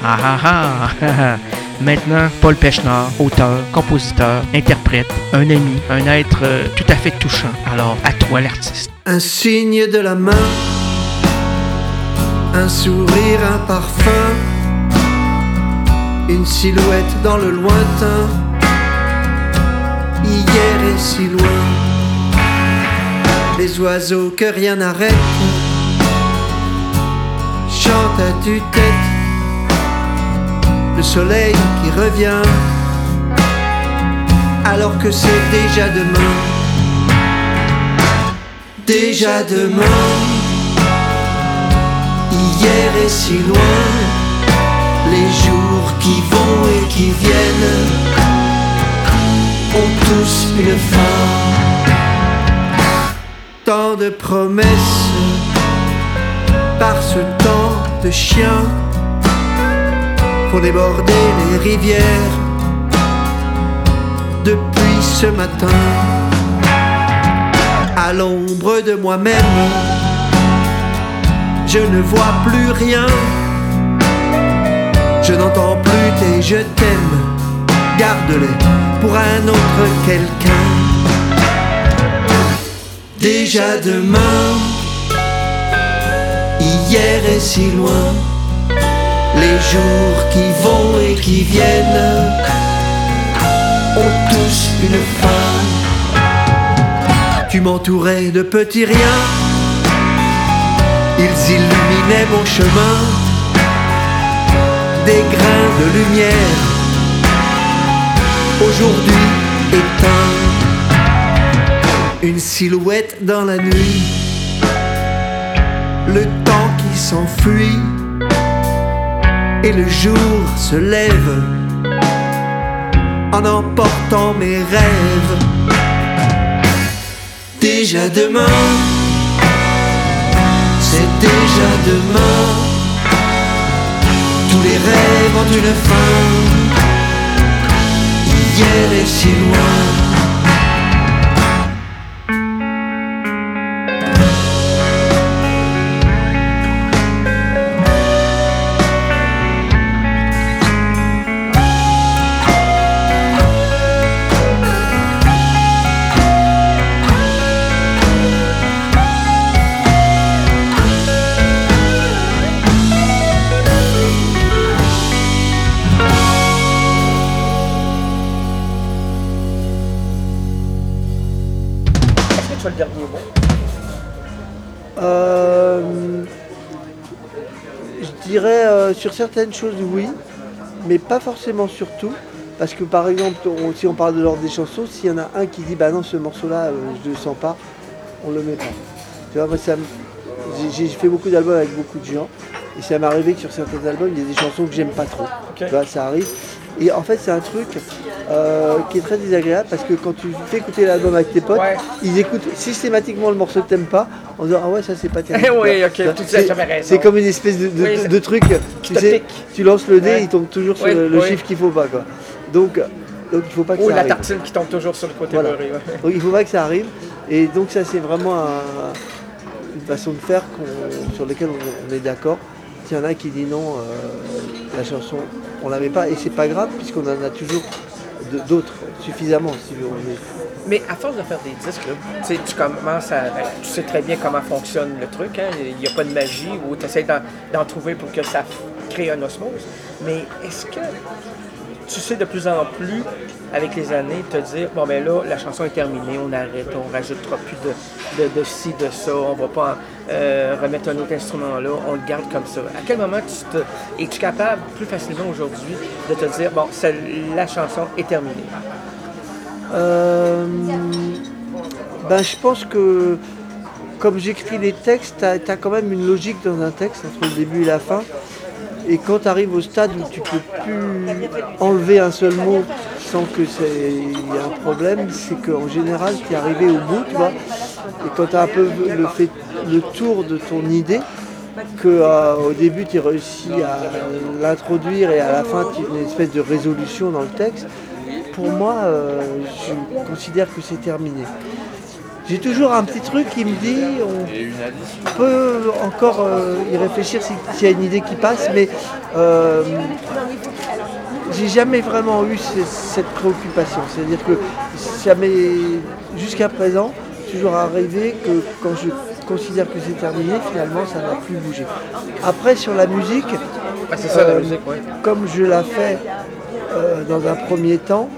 Ah ah ah! Maintenant, Paul Pechnard, auteur, compositeur, interprète, un ami, un être tout à fait touchant. Alors, à toi l'artiste. Un signe de la main, un sourire, un parfum, une silhouette dans le lointain, hier et si loin. Les oiseaux que rien n'arrête chantent à tue-tête, le soleil qui revient alors que c'est déjà demain. Déjà demain, hier et si loin, les jours qui vont et qui viennent ont tous une fin. Tant de promesses par ce temps de chien pour déborder les rivières depuis ce matin. À l'ombre de moi-même, je ne vois plus rien. Je n'entends plus tes je t'aime. Garde-les pour un autre quelqu'un. Déjà demain, hier et si loin, les jours qui vont et qui viennent ont tous une fin. Tu m'entourais de petits riens, ils illuminaient mon chemin, des grains de lumière, aujourd'hui éteints, une silhouette dans la nuit, le temps qui s'enfuit, et le jour se lève en emportant mes rêves. Déjà demain, c'est déjà demain. Tous les rêves ont une fin. Hier et si loin. Le dernier mot. Je dirais sur certaines choses oui, mais pas forcément sur tout. Parce que par exemple, si on parle de l'ordre des chansons, s'il y en a un qui dit bah non ce morceau-là je le sens pas, on le met pas. Tu vois, moi j'ai fait beaucoup d'albums avec beaucoup de gens et ça m'est arrivé que sur certains albums il y a des chansons que j'aime pas trop. Okay. Tu vois, ça arrive. Et en fait c'est un truc qui est très désagréable parce que quand tu fais écouter l'album avec tes potes, ils écoutent systématiquement le morceau que t'aimes pas en disant ah ouais ça c'est pas terrible. Oui, ok, jamais raison. C'est comme une espèce de truc, tu sais, tu lances le dé, il tombe toujours sur le chiffre qu'il faut pas quoi. Donc il faut pas que ça arrive. Ou la tartine qui tombe toujours sur le côté beurré. Donc il faut pas que ça arrive. Et donc ça c'est vraiment une façon de faire sur laquelle on est d'accord. S'il y en a qui dit non, la chanson, on la met pas, et c'est pas grave puisqu'on en a toujours d'autres, suffisamment. Si on est... Mais à force de faire des disques, là, tu commences à... tu sais très bien comment fonctionne le truc, hein? Il n'y a pas de magie où tu essaies d'en trouver pour que ça crée un osmose. Mais est-ce que tu sais de plus en plus, avec les années, te dire, bon ben là, la chanson est terminée, on arrête, on rajoutera plus de ci, de ça, on va pas remettre un autre instrument là, on le garde comme ça. À quel moment es-tu capable, plus facilement aujourd'hui, de te dire, bon, la chanson est terminée? Je pense que, comme j'écris les textes, t'as quand même une logique dans un texte, entre le début et la fin. Et quand tu arrives au stade où tu peux plus enlever un seul mot sans que il y ait un problème, c'est qu'en général, tu es arrivé au bout, tu vois. Et quand tu as un peu fait le tour de ton idée, qu'au début, tu réussis à l'introduire et à la fin, tu as une espèce de résolution dans le texte, pour moi, je considère que c'est terminé. J'ai toujours un petit truc qui me dit, on peut encore y réfléchir s'il y a une idée qui passe, mais j'ai jamais vraiment eu cette préoccupation. C'est-à-dire que jamais, jusqu'à présent, toujours arrivé que quand je considère que c'est terminé, finalement, ça n'a plus bougé. Après, sur la musique, C'est ça, la musique, oui. comme je la fais dans un premier temps,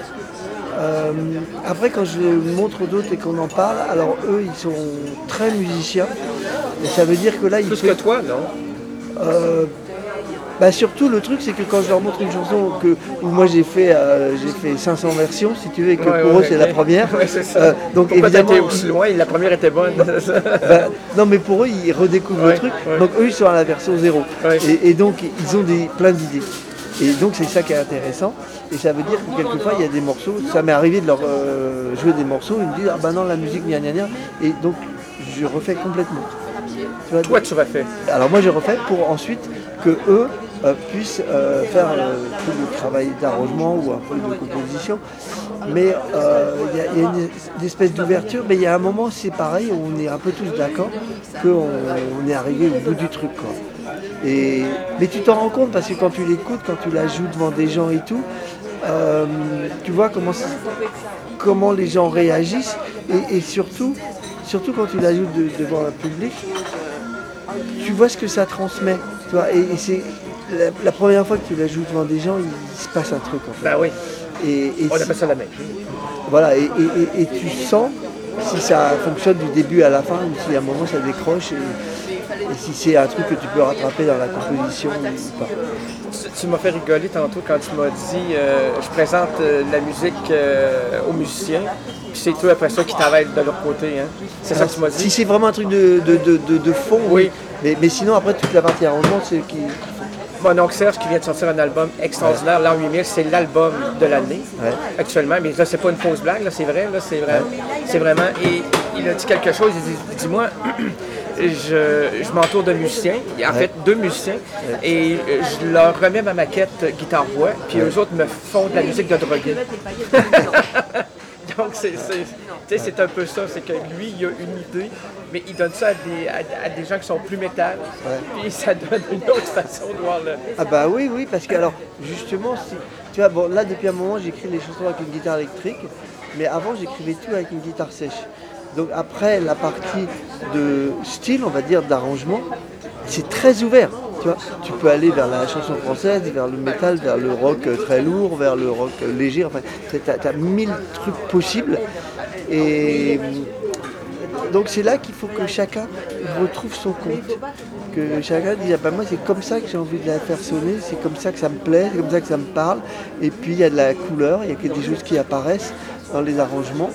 après, quand je le montre aux autres et qu'on en parle, alors eux, ils sont très musiciens. Et ça veut dire que là, Plus que toi, non? Surtout, le truc, c'est que quand je leur montre une chanson où moi j'ai fait 500 versions, si tu veux, et que pour eux c'est la première. Ouais, c'est ça. Donc Pourquoi évidemment, t'as été aussi loin? La première était bonne. non, mais pour eux, ils redécouvrent Ouais, le truc. ouais. Donc eux, ils sont à la version 0. Ouais. Et donc, ils ont plein d'idées. Et donc, c'est ça qui est intéressant. Et ça veut dire que quelquefois, il y a des morceaux. Ça m'est arrivé de leur jouer des morceaux. Ils me disent, ah ben non, la musique, gna gna gna. Et donc, je refais complètement. Tu vois, Toi, tu refais. alors moi, je refais pour ensuite que eux puissent faire tout le travail d'arrangement ou un peu de composition. Mais il y a une espèce d'ouverture, mais il y a un moment, c'est pareil, on est un peu tous d'accord qu'on est arrivé au bout du truc, quoi. Mais tu t'en rends compte parce que quand tu l'écoutes, quand tu la joues devant des gens et tout, tu vois comment les gens réagissent et surtout quand tu la joues devant un public, tu vois ce que ça transmet. Tu vois, et c'est la première fois que tu la joues devant des gens, il se passe un truc en fait. Ben oui. Et On appelle ça la magie. voilà, et tu sens si ça fonctionne du début à la fin ou si à un moment ça décroche et si c'est un truc que tu peux rattraper dans la composition ou pas. Tu m'as fait rigoler tantôt quand tu m'as dit je présente la musique aux musiciens, puis c'est toi après ça qui travaille de leur côté. Hein? C'est ça que tu m'as Si dit? c'est vraiment un truc de fond, Oui. Mais sinon après toute la partie arrangement c'est qui. Mon oncle Serge qui vient de sortir un album extraordinaire, l'an 8000, c'est l'album de l'année actuellement. Mais là, c'est pas une fausse blague, là, c'est vrai, là, c'est vraiment. Et il a dit quelque chose, il dit, dis-moi, je m'entoure de musiciens, en fait 2 musiciens, et je leur remets ma maquette guitare-voix, puis eux autres me font de la musique de drogué. Donc c'est un peu ça, c'est que lui, il a une idée, mais il donne ça à des gens qui sont plus métal, puis ça donne une autre façon de voir le... Ah bah oui, parce que alors justement, tu vois, bon là depuis un moment j'écris les chansons avec une guitare électrique, mais avant j'écrivais tout avec une guitare sèche. Donc après la partie de style, on va dire d'arrangement, c'est très ouvert. Tu vois, tu peux aller vers la chanson française, vers le métal, vers le rock très lourd, vers le rock léger. Enfin, t'as 1000 trucs possibles. Et donc c'est là qu'il faut que chacun retrouve son compte. Que chacun dise, ah ben moi c'est comme ça que j'ai envie de la faire sonner, c'est comme ça que ça me plaît, c'est comme ça que ça me parle. Et puis il y a de la couleur, il y a des choses qui apparaissent dans les arrangements.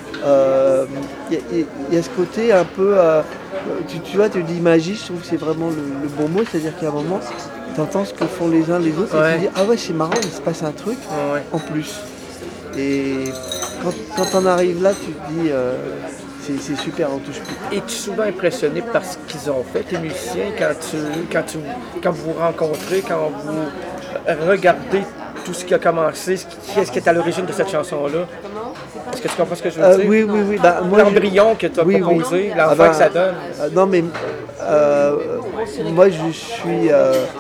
Il y a ce côté un peu, tu vois, tu dis magie, je trouve que c'est vraiment le bon mot, c'est-à-dire qu'à un moment, tu entends ce que font les uns les autres et tu dis, ah ouais c'est marrant, il se passe un truc en plus. Et quand on arrive là, tu te dis, c'est super, on touche plus. Es-tu souvent impressionné par ce qu'ils ont fait, les musiciens, quand vous vous rencontrez, quand vous regardez tout ce qui a commencé, qu'est-ce qui est à l'origine de cette chanson-là? Est-ce que tu comprends ce que je veux dire? Oui. Bah, l'embryon que tu as proposé, l'enfant que ça donne. Non, mais moi je suis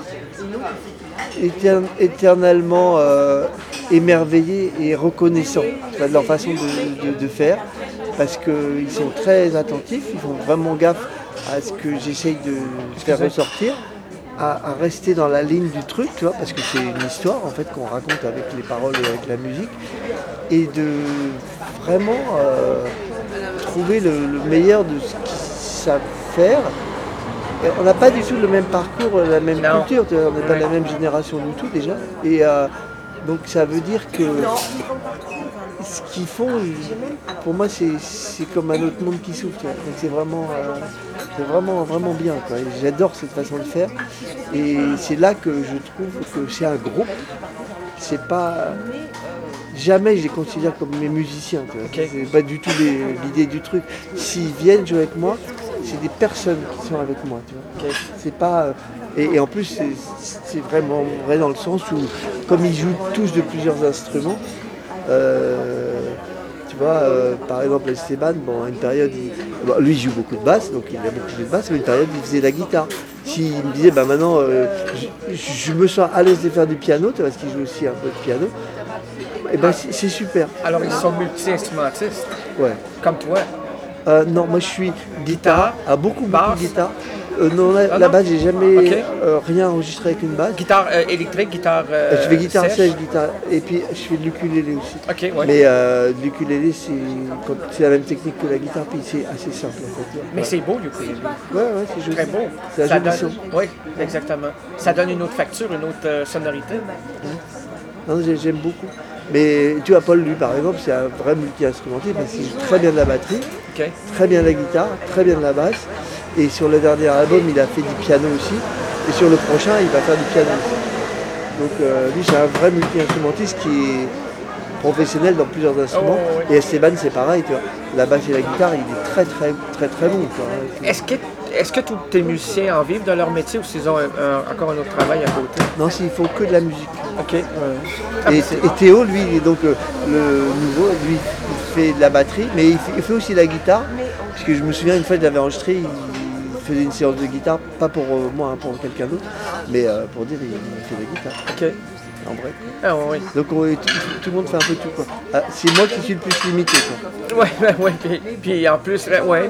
éternellement émerveillé et reconnaissant de leur façon de faire, parce qu'ils sont très attentifs, ils font vraiment gaffe à ce que j'essaye de faire ressortir, à rester dans la ligne du truc, tu vois, parce que c'est une histoire en fait qu'on raconte avec les paroles et avec la musique, et de vraiment trouver le meilleur de ce qu'ils savent faire. Et on n'a pas du tout le même parcours, la même culture, on n'est pas de la même génération du tout déjà. Et donc ça veut dire que ce qu'ils font, pour moi c'est comme un autre monde qui s'ouvre. Donc c'est vraiment bien, quoi. J'adore cette façon de faire. Et c'est là que je trouve que c'est un groupe. C'est pas... Jamais je les considère comme mes musiciens. C'est pas du tout l'idée du truc. S'ils viennent jouer avec moi, c'est des personnes qui sont avec moi. Tu vois. C'est pas... Et en plus, c'est vraiment vrai dans le sens où, comme ils jouent tous de plusieurs instruments, tu vois, par exemple, Esteban, bon, à une période, lui il joue beaucoup de basse, donc il a beaucoup de basse, mais une période il faisait la guitare. S'il me disait, bah maintenant, je me sens à l'aise de faire du piano, parce qu'il joue aussi un peu de piano, et ben c'est super. Alors, ils sont multi-instrumentistes, Ouais. comme toi. Non, moi je suis guitare, beaucoup basse. de guitare. Non, la non? basse, j'ai jamais Ok. rien enregistré avec une basse. Guitare électrique, guitare Je fais guitare sèche. sèche, guitare, et puis je fais de l'ukulélé aussi. OK, ouais. Mais l'ukulélé, c'est la même technique que la guitare, puis c'est assez simple en fait. Mais c'est beau, du coup. Ouais, c'est joli. Très beau. C'est la joli son. Oui, exactement. Ça donne une autre facture, une autre sonorité. Non, j'aime beaucoup. Mais tu vois, Paul, lui, par exemple, c'est un vrai multi-instrumentiste parce qu'il joue très bien de la batterie, OK. très bien de la guitare, très bien de la basse. Et sur le dernier album, il a fait du piano aussi. Et sur le prochain, il va faire du piano aussi. Donc lui, c'est un vrai multi-instrumentiste qui est professionnel dans plusieurs instruments. Oh, oui. Et Esteban, c'est pareil, tu vois. La basse et la guitare, il est très bon. Quoi, hein. Est-ce que tous tes musiciens en vivent de leur métier ou s'ils ont encore un autre travail à côté? Non, ils font que de la musique. OK. Ah, Et mais c'est- Théo, lui, il est donc le nouveau, lui, il fait de la batterie, mais il fait aussi la guitare. Parce que je me souviens, une fois, je l'avais enregistré, il faisait une séance de guitare, pas pour moi, hein, pour quelqu'un d'autre, mais pour dire, il fait de la guitare, OK. en vrai. Ah, oui. Donc tout le monde fait un peu tout, quoi. Ah, c'est moi qui suis le plus limité, quoi. Ouais. Puis en plus,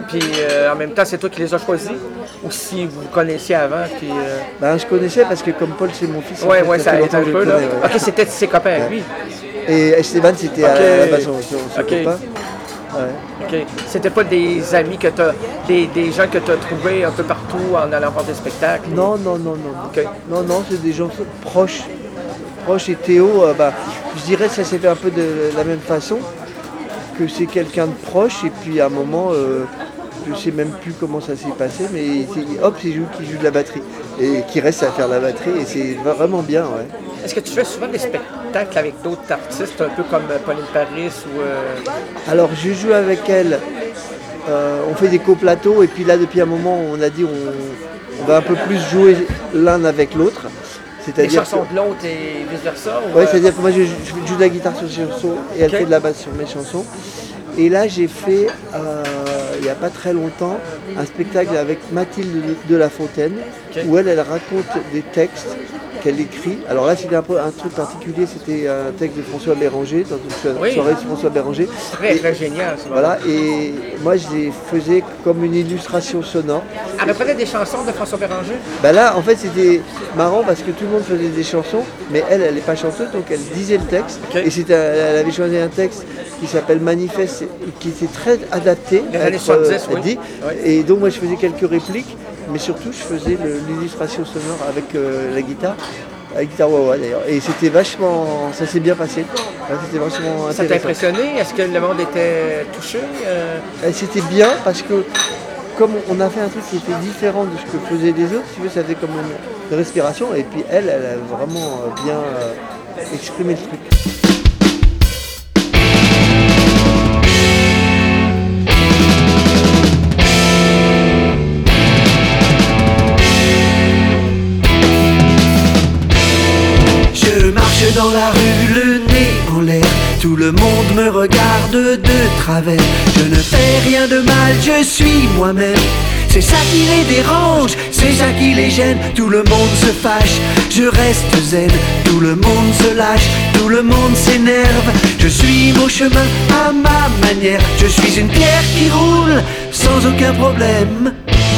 en même temps, c'est toi qui les as choisis? Ou si vous vous connaissiez avant, puis... Ben, je connaissais parce que comme Paul, c'est mon fils. en Ouais, fait, ça fait aide longtemps un que je peu, le là. connais, ouais. OK, c'était ses copains avec lui. Et Esteban, c'était à la base son Ok. copain. Ouais. OK. C'était pas des amis que t'as... Des gens que tu as trouvés un peu partout en allant voir des spectacles? Non. OK. Non, c'est des gens proches. Et Théo, je dirais que ça s'est fait un peu de la même façon, que c'est quelqu'un de proche, et puis à un moment, je sais même plus comment ça s'est passé, mais c'est lui qui joue de la batterie, et qui reste à faire la batterie, et c'est vraiment bien, ouais. Est-ce que tu fais souvent des spectacles avec d'autres artistes, un peu comme Pauline Paris ou... Alors je joue avec elle, on fait des coplateaux, et puis là depuis un moment on a dit on va un peu plus jouer l'un avec l'autre. Des C'est-à-dire chansons de l'autre et vice-versa? Oui, c'est-à-dire que moi je joue de la guitare sur ses chansons et elle Ok. fait de la basse sur mes chansons. Et là j'ai fait, il n'y a pas très longtemps, un spectacle avec Mathilde de La Fontaine, Ok. où elle raconte des textes qu'elle écrit. Alors là c'était un truc particulier, c'était un texte de François Béranger, dans une Oui. soirée de François Béranger. Très, Et- très génial, ça. Voilà, et moi je les faisais comme une illustration sonore. Elle reprenait des chansons de François Béranger? Bah là, en fait, c'était marrant parce que tout le monde faisait des chansons, mais elle n'est pas chanteuse, donc elle disait le texte. Ok. Et elle avait choisi un texte qui s'appelle Manifeste, qui était très adapté. Des à années être, 70, oui. dit. Oui. Et donc moi, je faisais quelques répliques, mais surtout, je faisais l'illustration sonore avec la guitare wah-wah d'ailleurs. Et c'était vachement, ça s'est bien passé. Ouais, c'était vachement Ça t'a intéressant. impressionné? Est-ce que le monde était touché? Et c'était bien parce que comme on a fait un truc qui était différent de ce que faisaient les autres, si tu veux, ça faisait comme une respiration. Et puis elle a vraiment bien exprimé le truc. Je marche dans la rue, le nez en l'air. Tout le monde me regarde de travers. Je ne fais rien de mal, je suis moi-même. C'est ça qui les dérange, c'est ça qui les gêne. Tout le monde se fâche, je reste zen. Tout le monde se lâche, tout le monde s'énerve. Je suis mon chemin à ma manière. Je suis une pierre qui roule sans aucun problème.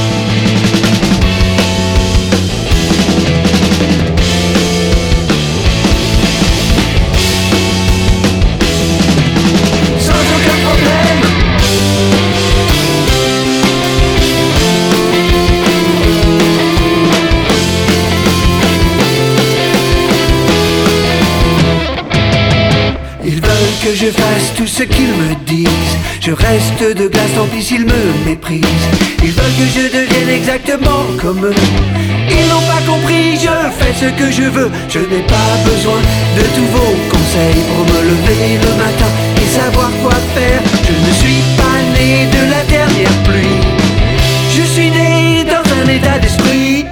Sans aucun problème. Ils veulent que je fasse tout ce qu'ils me disent. Je reste de glace tant pis s'ils me méprisent. Ils veulent que je devienne exactement comme eux. Ils n'ont pas compris, je fais ce que je veux. Je n'ai pas besoin de tous vos conseils pour me lever le matin et savoir quoi faire. Je ne suis pas né de la dernière pluie. Je suis né dans un état d'esprit.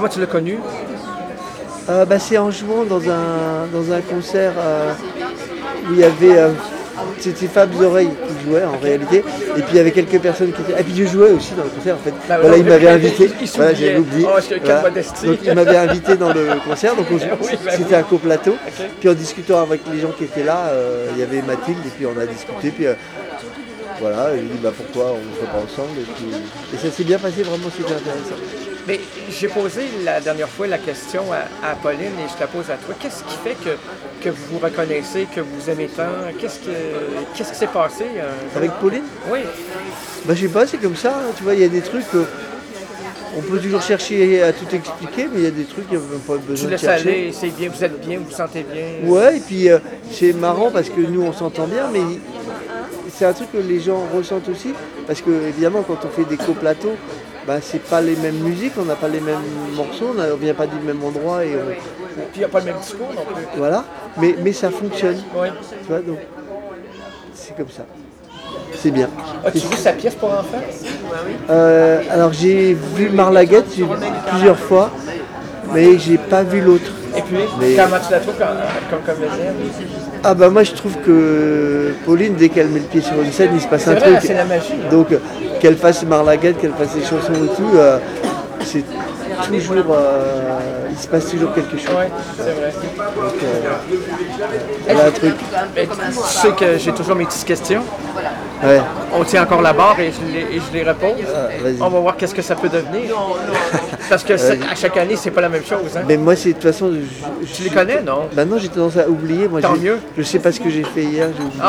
tu l'as connu? C'est en jouant dans un concert où il y avait... c'était Fab Oreilles qui jouait en réalité, et puis il y avait quelques personnes qui étaient... Et puis je jouais aussi dans le concert en fait. Voilà, il m'avait invité, voilà, j'avais oublié. Oh, quelle Voilà. modestie. Donc il m'avait invité dans le concert, donc c'était un coplateau. Ok. Puis en discutant avec les gens qui étaient là, il y avait Mathilde, et puis on a discuté, puis voilà, il dit pourquoi on ne fait pas ensemble, et ça s'est bien passé, vraiment c'était intéressant. Mais j'ai posé la dernière fois la question à Pauline et je te la pose à toi. Qu'est-ce qui fait que vous vous reconnaissez, que vous aimez tant? Qu'est-ce qui s'est passé? Avec Pauline? Oui. Je sais pas, c'est comme ça, hein, tu vois, il y a des trucs, on peut toujours chercher à tout expliquer, mais il y a des trucs, il n'y a même pas besoin Tu de laisses chercher. aller, c'est bien, vous êtes bien, vous vous sentez bien. Ouais, et puis c'est marrant parce que nous on s'entend bien, mais c'est un truc que les gens ressentent aussi, parce que évidemment quand on fait des coplateaux, c'est pas les mêmes musiques, on n'a pas les mêmes morceaux, on vient pas du même endroit et Puis il n'y a pas le même discours non plus. voilà, mais ça fonctionne, Oui. tu vois, donc c'est comme ça. C'est bien. As-tu vu sa pièce pour enfants? Alors j'ai vu Marlaguette plusieurs fois, mais j'ai pas vu l'autre. Et puis, Mais- comment tu la trouves comme comédienne? Moi je trouve que Pauline, dès qu'elle met le pied sur une scène, il se passe C'est un vrai, truc. c'est la magie. Donc qu'elle fasse Marlaguette, qu'elle fasse des chansons et tout, c'est toujours, il se passe toujours quelque chose. Oui, c'est vrai. Donc, elle a un truc. Mais tu sais que j'ai toujours mes petites questions. Ouais. On tient encore la barre et je les repose. Vas-y. On va voir qu'est-ce que ça peut devenir. Parce que à chaque année, c'est pas la même chose. Hein? Mais moi, c'est de toute façon. Tu les connais, non? Non, j'ai tendance à oublier. Moi, Tant j'ai- mieux. Je sais pas ce que j'ai fait hier. J'ai oublié.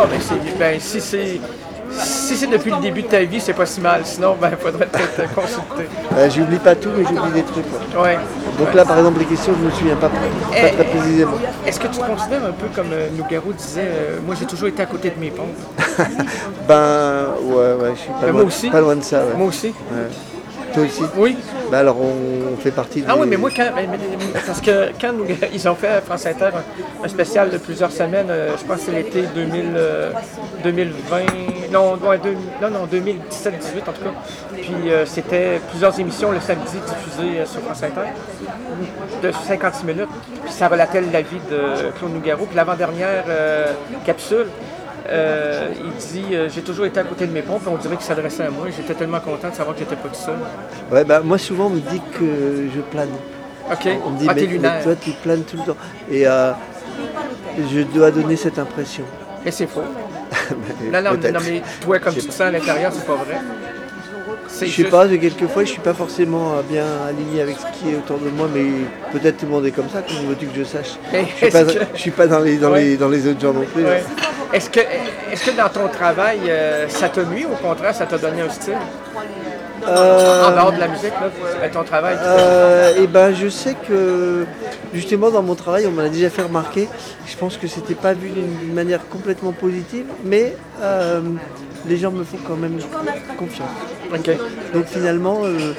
Si c'est depuis le début de ta vie, c'est pas si mal. Sinon, il faudrait peut-être te consulter. J'oublie pas tout, mais j'oublie des trucs. Ouais. Ouais. Donc là, par exemple, les questions, je me souviens pas très précisément. Est-ce que tu te considères un peu comme Nougaro disait, moi j'ai toujours été à côté de mes pompes? Ouais, je suis pas, Mais loin, moi aussi. pas loin de ça. Ouais. Moi aussi. Ouais. Toi aussi? Oui. Alors, on fait partie Ah des... oui, mais moi, parce que quand ils ont fait à France Inter un spécial de plusieurs semaines, je pense que c'est l'été 2020, non, 2017-18 en tout cas. Puis c'était plusieurs émissions le samedi diffusées sur France Inter, de 56 minutes. Puis ça relatait la vie de Claude Nougaro. Puis l'avant-dernière capsule, il dit j'ai toujours été à côté de mes pompes, on dirait qu'il s'adressait à moi. J'étais tellement content de savoir que j'étais pas tout seul. Ouais, moi, souvent, on me dit que je plane. OK. On me dit, T'es mais lunaire. toi, tu planes tout le temps. Et je dois donner cette impression. Mais c'est faux. Non, Peut-être. mais toi, comme tu te sens à l'intérieur, c'est pas vrai. C'est Je sais juste- pas, quelquefois, je suis pas forcément bien aligné avec ce qui est autour de moi, mais peut-être tout le monde est comme ça, comment veux-tu que je sache? Mais Je suis pas dans les autres gens non plus. Ouais. Est-ce que dans ton travail, ça t'a nuit ou au contraire, ça t'a donné un style? En dehors de la musique, là, ton travail? Je sais que justement dans mon travail, on m'a déjà fait remarquer, je pense que c'était pas vu d'une manière complètement positive, mais les gens me font quand même confiance. OK. Donc finalement,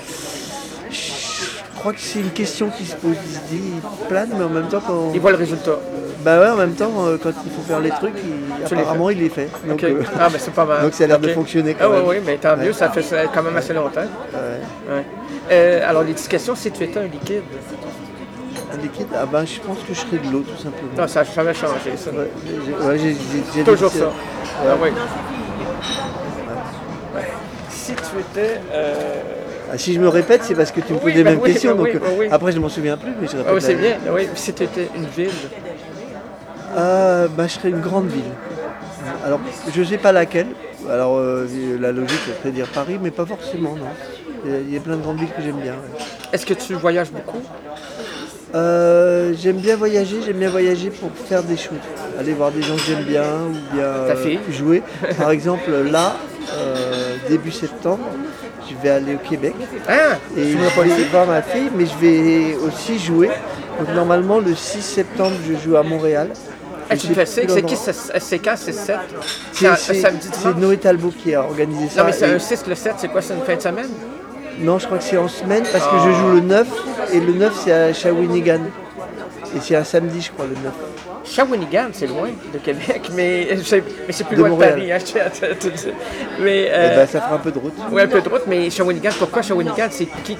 je crois que c'est une question qui se pose, il se dit, il plane, mais en même temps quand... Il voit le résultat. en même temps, quand il faut faire les trucs, Tu les apparemment il les fait. Donc, OK. Ah, mais c'est pas mal. donc ça a l'air de OK. fonctionner quand Ah, même. oui, mais tant mieux, ça fait quand même assez longtemps. Ouais. Ouais. Alors, les petites questions, si tu étais un liquide, Un liquide, je pense que je serais de l'eau tout simplement. non, ça n'a jamais changé, ça. Ouais, j'ai Toujours dit, ça. Ah, oui. Ouais. Si tu étais. Si je me répète, c'est parce que tu me poses Oui, les mêmes oui, questions. oui, Donc oui. après, je m'en souviens plus, mais je répète. Ah, oui, c'est la- bien. Oui. Si tu étais une ville, Je serais une grande ville. Alors, je sais pas laquelle. Alors, la logique, ça serait dire Paris, mais pas forcément, non. Il y a plein de grandes villes que j'aime bien. Ouais. est-ce que tu voyages beaucoup? J'aime bien voyager pour faire des choses. Aller voir des gens que j'aime bien ou bien Ta fille. jouer. Par exemple, là, début septembre, je vais aller au Québec. Ah! Et Tu je m'as pas vais dit? voir ma fille, mais je vais aussi jouer. Donc normalement, le 6 septembre, je joue à Montréal. Ah, Je tu sais le fais, plus c'est qui? l'endroit. C'est quand? C'est 7? C'est un samedi, C'est dimanche? Noé Talbot qui a organisé ça. Non, mais c'est Et- un 6, le 7, c'est quoi? C'est une fin de semaine? Non, je crois que c'est en semaine parce que je joue le 9 et le 9 c'est à Shawinigan. Et c'est un samedi, je crois, le 9. Shawinigan, c'est loin de Québec, mais c'est plus De loin Montréal. de Paris, hein, je tiens à te dire. Mais, Eh ben, ça fera un peu de route. oui, un peu de route, mais Shawinigan, pourquoi Shawinigan? C'est qui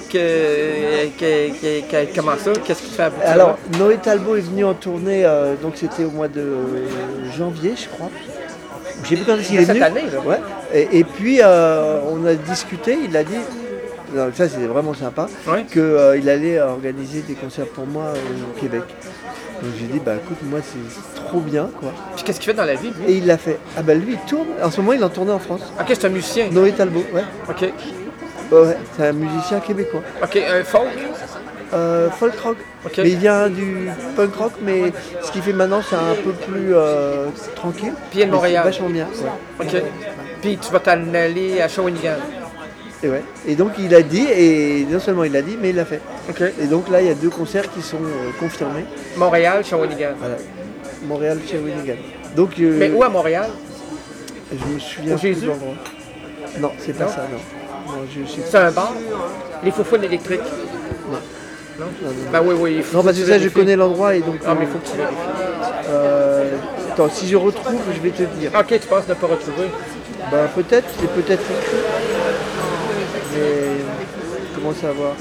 comment ça? Qu'est-ce qui te fait aboutir Alors, là? Noé Talbot est venu en tournée, donc c'était au mois de janvier, je crois. Je sais plus quand est-ce qu'il est Cette venu. année, là. Ouais. Et puis, on a discuté, il a dit, non, ça c'est vraiment sympa, Ouais. qu'il allait organiser des concerts pour moi au Québec. Donc j'ai dit, bah écoute, moi c'est trop bien, quoi. Puis qu'est-ce qu'il fait dans la vie, lui? Et il l'a fait. Ah bah lui, il tourne. En ce moment, il est en tournée en France. Ok, c'est un musicien. Noé Talbot, ouais. Ok. Ouais, c'est un musicien québécois. Ok, un folk? Folk rock. Ok. Mais il vient du punk rock, mais ce qu'il fait maintenant, c'est un peu plus tranquille. Puis il est de Mais Montréal. c'est vachement bien. Ouais. Ok. Puis tu vas t'en aller à Shawinigan. Et, ouais. Et donc il a dit, et non seulement il l'a dit, mais il l'a fait. Ok. Et donc là, il y a 2 concerts qui sont confirmés. Montréal, Shawinigan. Voilà. Montréal, chez Shawinigan. Donc, Mais où à Montréal? je me souviens Au plus Jésus? de l'endroit. Non, c'est pas Non? ça, non. Non, je sais C'est un bar? Les Foufounes électriques? Non. Non? Non, non. Ben oui, oui. il faut Non, parce que ça, je vérifier. connais l'endroit et donc. Ah, mais il faut que tu vérifies. Attends, si je retrouve, je vais te dire. Ok, tu penses ne pas retrouver. Ben peut-être, c'est peut-être écrit. Mais comment savoir?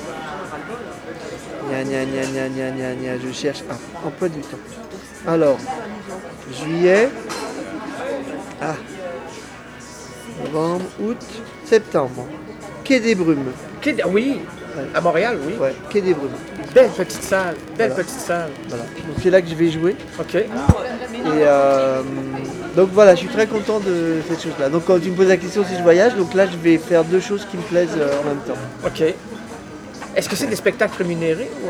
Gna, je cherche. Ah, emploi du temps. Alors, juillet. Ah. Novembre, août, septembre. Quai des Brumes. Oui, Ouais. à Montréal, oui. Ouais, Quai des Brumes. Belle petite salle, belle Voilà. petite salle. Voilà. Donc c'est là que je vais jouer. Ok. Et donc voilà, je suis très content de cette chose-là. Donc quand tu me poses la question si je voyage, donc là je vais faire 2 choses qui me plaisent en même temps. Ok. Est-ce que c'est des spectacles rémunérés ou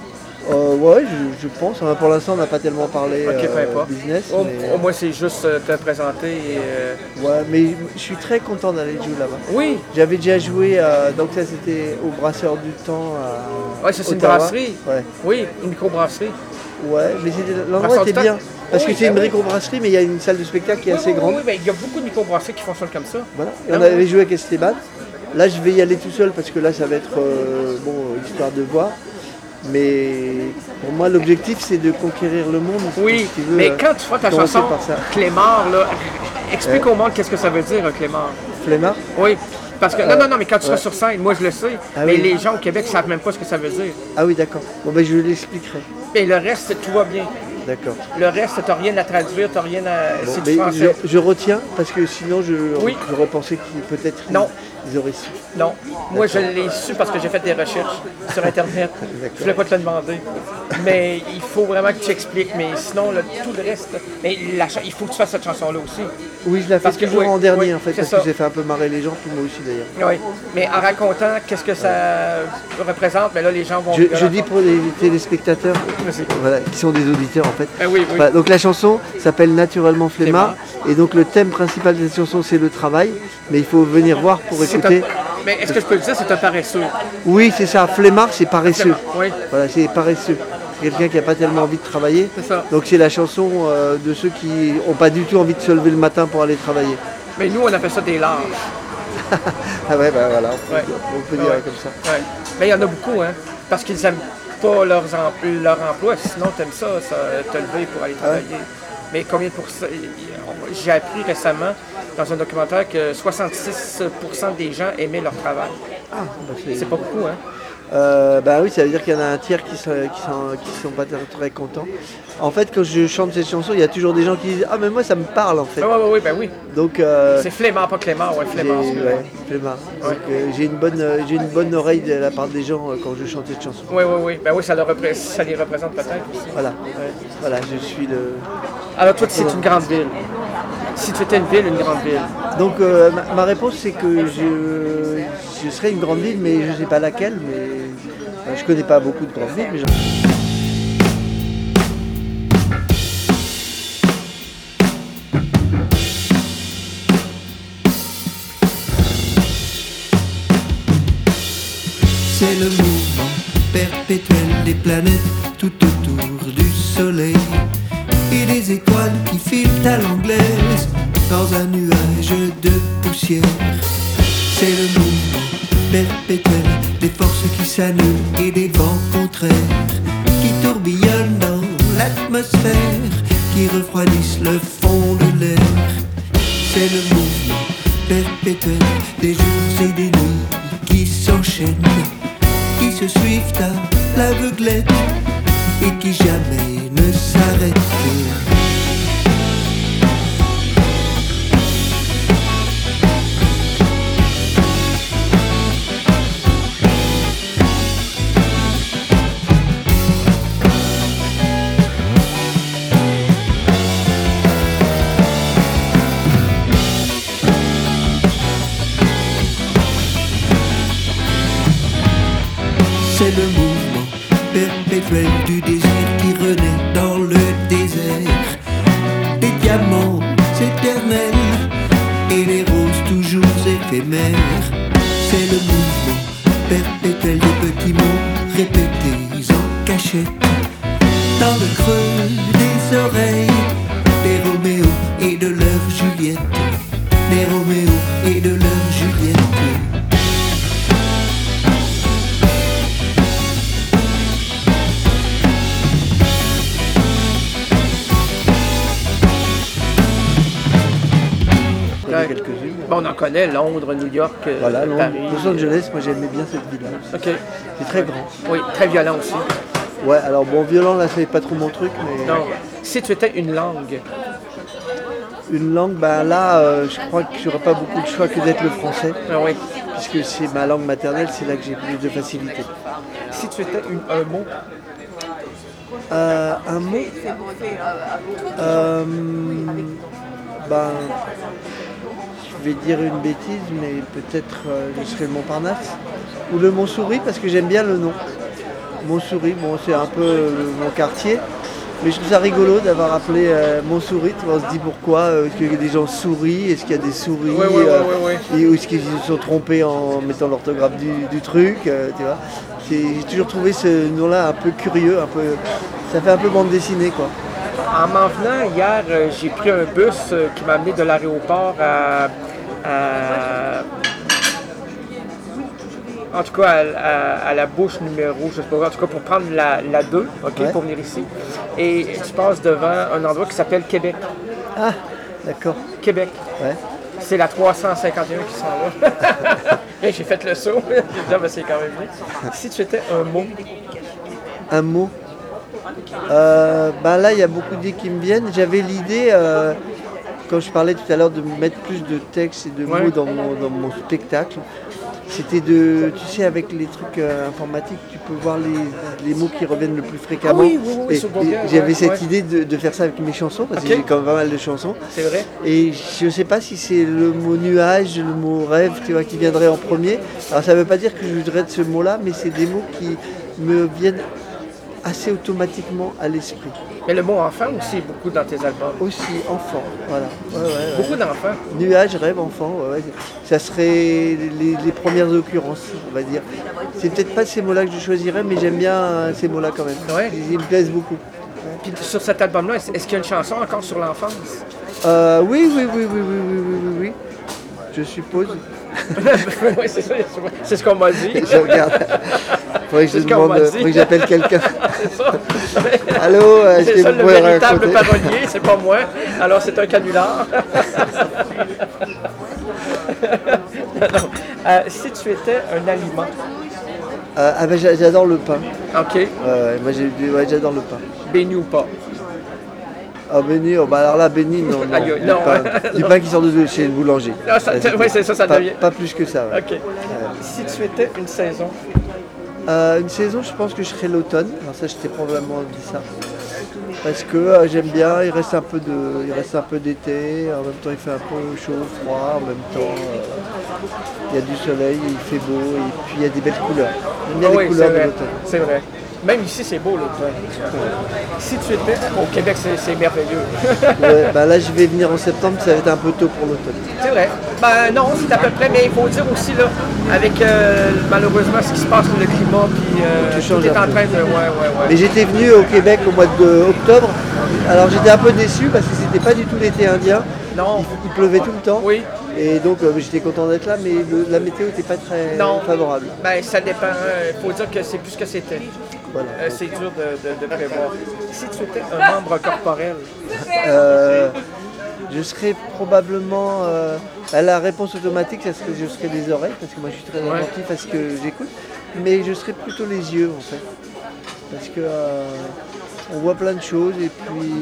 Ouais, je pense. Hein, pour l'instant, on n'a pas tellement parlé Ok, peu importe. business. Au mais, moins c'est juste te présenter et. ouais, mais je suis très content d'aller jouer là-bas. Oui, J'avais déjà joué, donc ça c'était au Brasseur du Temps à ouais, ça c'est une Ottawa. brasserie. Ouais, Oui, une microbrasserie. ouais, mais l'endroit Brasseur du était Temps? bien. Parce Oui, que c'est une ben oui. microbrasserie, mais il y a une salle de spectacle qui est assez grande. Oui, ben, il y a beaucoup de microbrasseries qui fonctionnent comme ça. Voilà. Et Non, on avait joué avec Esteban. Là, je vais y aller tout seul parce que là, ça va être histoire de voir. Mais pour moi, l'objectif, c'est de conquérir le monde. Oui, si tu veux, mais quand tu feras ta commencer chanson par ça. Clémard, là, explique au monde qu'est-ce que ça veut dire, un Clémard. Flemmard. Oui, parce que, non, mais quand tu seras sur scène, moi je le sais, Ah mais oui. les gens au Québec ne savent même pas ce que ça veut dire. Ah oui, d'accord. Bon, ben, je l'expliquerai. Et le reste, tout va bien. D'accord. Le reste, tu n'as rien à traduire, tu n'as rien à. Bon, c'est mais du français. je retiens parce que sinon, Oui. j'aurais pensé qu'ils peut-être Non. ils auraient su. Non, moi je l'ai su parce que j'ai fait des recherches sur Internet. Je voulais pas te le demander. Mais il faut vraiment que tu expliques. Mais sinon, tout le reste. Mais il faut que tu fasses cette chanson-là aussi. Oui, je la fais Parce que- toujours oui, en dernier oui, en fait, c'est parce ça. que j'ai fait un peu marrer les gens, puis moi aussi d'ailleurs. Oui. Mais en racontant qu'est-ce que ça représente, mais là les gens vont. Je dis pour les téléspectateurs, voilà, qui sont des auditeurs en fait. Ben oui, oui. Voilà, donc la chanson s'appelle Naturellement Flemmard, et donc le thème principal de cette chanson c'est le travail, mais il faut venir voir pour C'est écouter. Mais est-ce que je peux le dire, c'est un paresseux? Oui, c'est ça, Flemmard c'est paresseux. Oui, Voilà, c'est paresseux. C'est quelqu'un qui n'a pas tellement envie de travailler. c'est ça. Donc c'est la chanson de ceux qui n'ont pas du tout envie de se lever le matin pour aller travailler. Mais nous, on appelle ça des lâches. Ah ouais, bah voilà, Ouais. on peut dire Ouais. comme ça. Ouais. Mais il y en a beaucoup, hein, parce qu'ils n'aiment pas leur emploi, sinon tu aimes ça, te lever pour aller travailler. Mais combien de pourcents? J'ai appris récemment dans un documentaire que 66% des gens aimaient leur travail. Ah, bah, C'est pas beaucoup, hein? Bah oui, ça veut dire qu'il y en a un tiers qui sont pas très contents. En fait, quand je chante cette chanson, il y a toujours des gens qui disent « Ah, mais moi, ça me parle, en fait. Oui, ben oui. » Donc, C'est Flemmard, pas Clément, ouais, Flemmard. Flemmard. Donc, j'ai une bonne oreille de la part des gens quand je chante cette chanson. Oui. Ben oui, ça les représente peut-être aussi. Voilà. Voilà, je suis le... Alors toi, c'est une grande ville. Si tu étais une ville, une grande ville. Donc, ma réponse, c'est que je serais une grande ville, mais je ne sais pas laquelle, mais je connais pas beaucoup de grandes villes. Mais C'est le mouvement perpétuel des planètes tout autour du soleil et des étoiles qui filent à l'anglaise dans un nuage de poussière. C'est le mouvement perpétuel des forces qui s'annulent et des vents contraires qui tourbillonnent dans l'atmosphère, qui refroidissent le fond de l'air. C'est le mouvement perpétuel des jours et des nuits qui s'enchaînent, qui se suivent à l'aveuglette et qui jamais ne s'arrêtent. C'est le mouvement perpétuel du désir qui renaît dans le désert. Des diamants éternels et les roses toujours éphémères. C'est le mouvement perpétuel des petits mots répétés en cachette. Dans le creux des oreilles des Roméo et de leur Juliette. Des Roméo et de leur Juliette. Quelques-unes. Bon, on en connaît, Londres, New York, Voilà, Paris. Los Angeles, moi j'aimais bien cette ville. OK. C'est très grand. Oui, très violent aussi. Ouais, alors bon, violent là, c'est pas trop mon truc, mais Non. Si tu étais une langue, une langue, bah là, je crois que j'aurais pas beaucoup de choix que d'être le français, oui. puisque c'est ma langue maternelle, c'est là que j'ai plus de facilité. Si tu étais un mot, Un mot, ben, je vais dire une bêtise, mais peut-être je serais le Montparnasse ou le Montsouris parce que j'aime bien le nom. Montsouris, bon, c'est un peu mon quartier, mais je trouve ça rigolo d'avoir appelé Montsouris. On se dit pourquoi, est-ce qu'il y a des gens souris, est-ce qu'il y a des souris, Oui. et ou est-ce qu'ils se sont trompés en mettant l'orthographe du truc, tu vois. J'ai toujours trouvé ce nom-là un peu curieux, ça fait un peu bande dessinée quoi. en m'en venant hier, j'ai pris un bus qui m'a amené de l'aéroport en tout cas à la bouche numéro, je sais pas, en tout cas pour prendre la 2, okay, ouais. Pour venir ici. Et tu passes devant un endroit qui s'appelle Québec. Ah, d'accord. Québec. Ouais. C'est la 351 qui sont là. Et j'ai fait le saut. J'ai dit, ah, ben, c'est quand même bien. Si tu étais un mot. Un mot. Ben là, il y a beaucoup d'idées qui me viennent. J'avais l'idée, quand je parlais tout à l'heure, de mettre plus de textes et de mots dans mon spectacle. C'était tu sais, avec les trucs informatiques, tu peux voir les mots qui reviennent le plus fréquemment. Ah oui, sur Google, j'avais cette idée de faire ça avec mes chansons, parce que j'ai quand même pas mal de chansons. C'est vrai. Et je ne sais pas si c'est le mot nuage, le mot rêve, tu vois, qui viendrait en premier. Alors ça ne veut pas dire que je voudrais de ce mot-là, mais c'est des mots qui me viennent assez automatiquement à l'esprit. Mais le mot enfant aussi, beaucoup dans tes albums. Aussi, enfant, voilà. Ouais. Beaucoup d'enfants. Nuage, rêve, enfant, ouais. Ça serait les premières occurrences, on va dire. C'est peut-être pas ces mots-là que je choisirais, mais j'aime bien ces mots-là quand même. Ouais. Ils me plaisent beaucoup. Puis sur cet album-là, est-ce qu'il y a une chanson encore sur l'enfance? Oui. Je suppose. Oui, c'est ça. C'est ce qu'on m'a dit. Je regarde. Faudrait que j'appelle quelqu'un. C'est ça. Allô, c'est ça le véritable parolier, c'est pas moi. Alors c'est un canular. Si tu étais un aliment. J'adore le pain. OK. Moi j'adore le pain. Béni ou pas? Ah, béni, alors là, béni, non. Du pain qui sort de chez le boulanger. Oui, c'est ça, ça devient. Pas plus que ça. Ouais. OK. Si tu étais une saison. Une saison, je pense que je serais l'automne. Alors ça, je t'ai probablement dit ça. Parce que j'aime bien, il reste un peu d'été, en même temps il fait un peu chaud, froid, en même temps il y a du soleil, il fait beau, et puis il y a des belles couleurs. J'aime bien les couleurs de l'automne. C'est vrai. Même ici, c'est beau l'automne. Si tu étais au Québec, c'est merveilleux. Ouais, ben là, je vais venir en septembre, ça va être un peu tôt pour l'automne. C'est vrai. Ben non, c'est à peu près, mais il faut dire aussi, là, avec malheureusement ce qui se passe sur le climat, puis tout est en train de... Ouais. Mais j'étais venu au Québec au mois d'octobre, alors j'étais un peu déçu parce que c'était pas du tout l'été indien. Non. Il pleuvait tout le temps. Oui. Et donc j'étais content d'être là, mais la météo n'était pas très favorable. Ben, ça dépend. Il faut dire que c'est plus ce que c'était. Voilà. C'est dur de prévoir. Si tu étais un membre corporel, je serais probablement... à la réponse automatique, ça serait, je serais des oreilles, parce que moi je suis très attentif à ce que j'écoute. Mais je serais plutôt les yeux, en fait. Parce que on voit plein de choses, et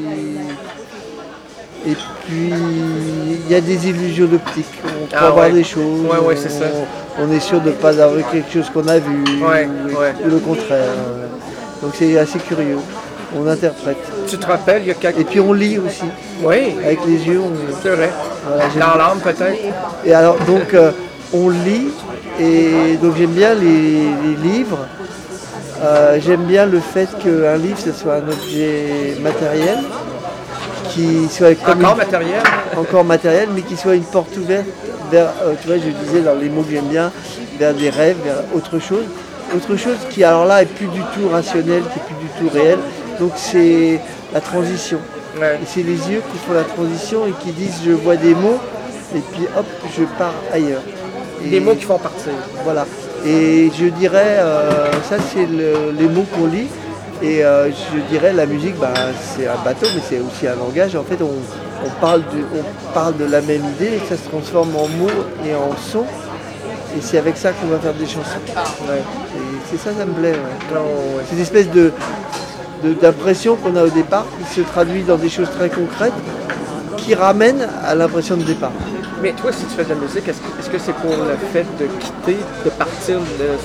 puis il y a des illusions d'optique. On croit voir des choses. Ouais, c'est ça. On est sûr de ne pas avoir quelque chose qu'on a vu, ou le contraire. Donc c'est assez curieux. On interprète. Tu te rappelles, il y a quelques... Et puis on lit aussi. Oui. Avec les yeux, c'est vrai. Voilà, dans l'âme peut-être. Et alors donc on lit, et donc j'aime bien les livres. J'aime bien le fait qu'un livre ce soit un objet matériel, qui soit comme encore matériel, mais qui soit une porte ouverte vers, tu vois, je disais dans les mots que j'aime bien, vers des rêves, vers autre chose qui alors là est plus du tout rationnel, qui est plus du tout réel. Donc c'est la transition. Ouais. Et c'est les yeux qui font la transition et qui disent je vois des mots et puis hop je pars ailleurs. Et des mots qui font partir. Voilà. Et je dirais, ça c'est les mots qu'on lit. Et je dirais la musique, c'est un bateau, mais c'est aussi un langage. En fait, on parle de la même idée et ça se transforme en mots et en sons. Et c'est avec ça qu'on va faire des chansons. Ouais. Et c'est ça me plaît. Ouais. C'est une espèce d'impression qu'on a au départ qui se traduit dans des choses très concrètes qui ramènent à l'impression de départ. Mais toi, si tu fais de la musique, est-ce que c'est pour le fait de quitter, de partir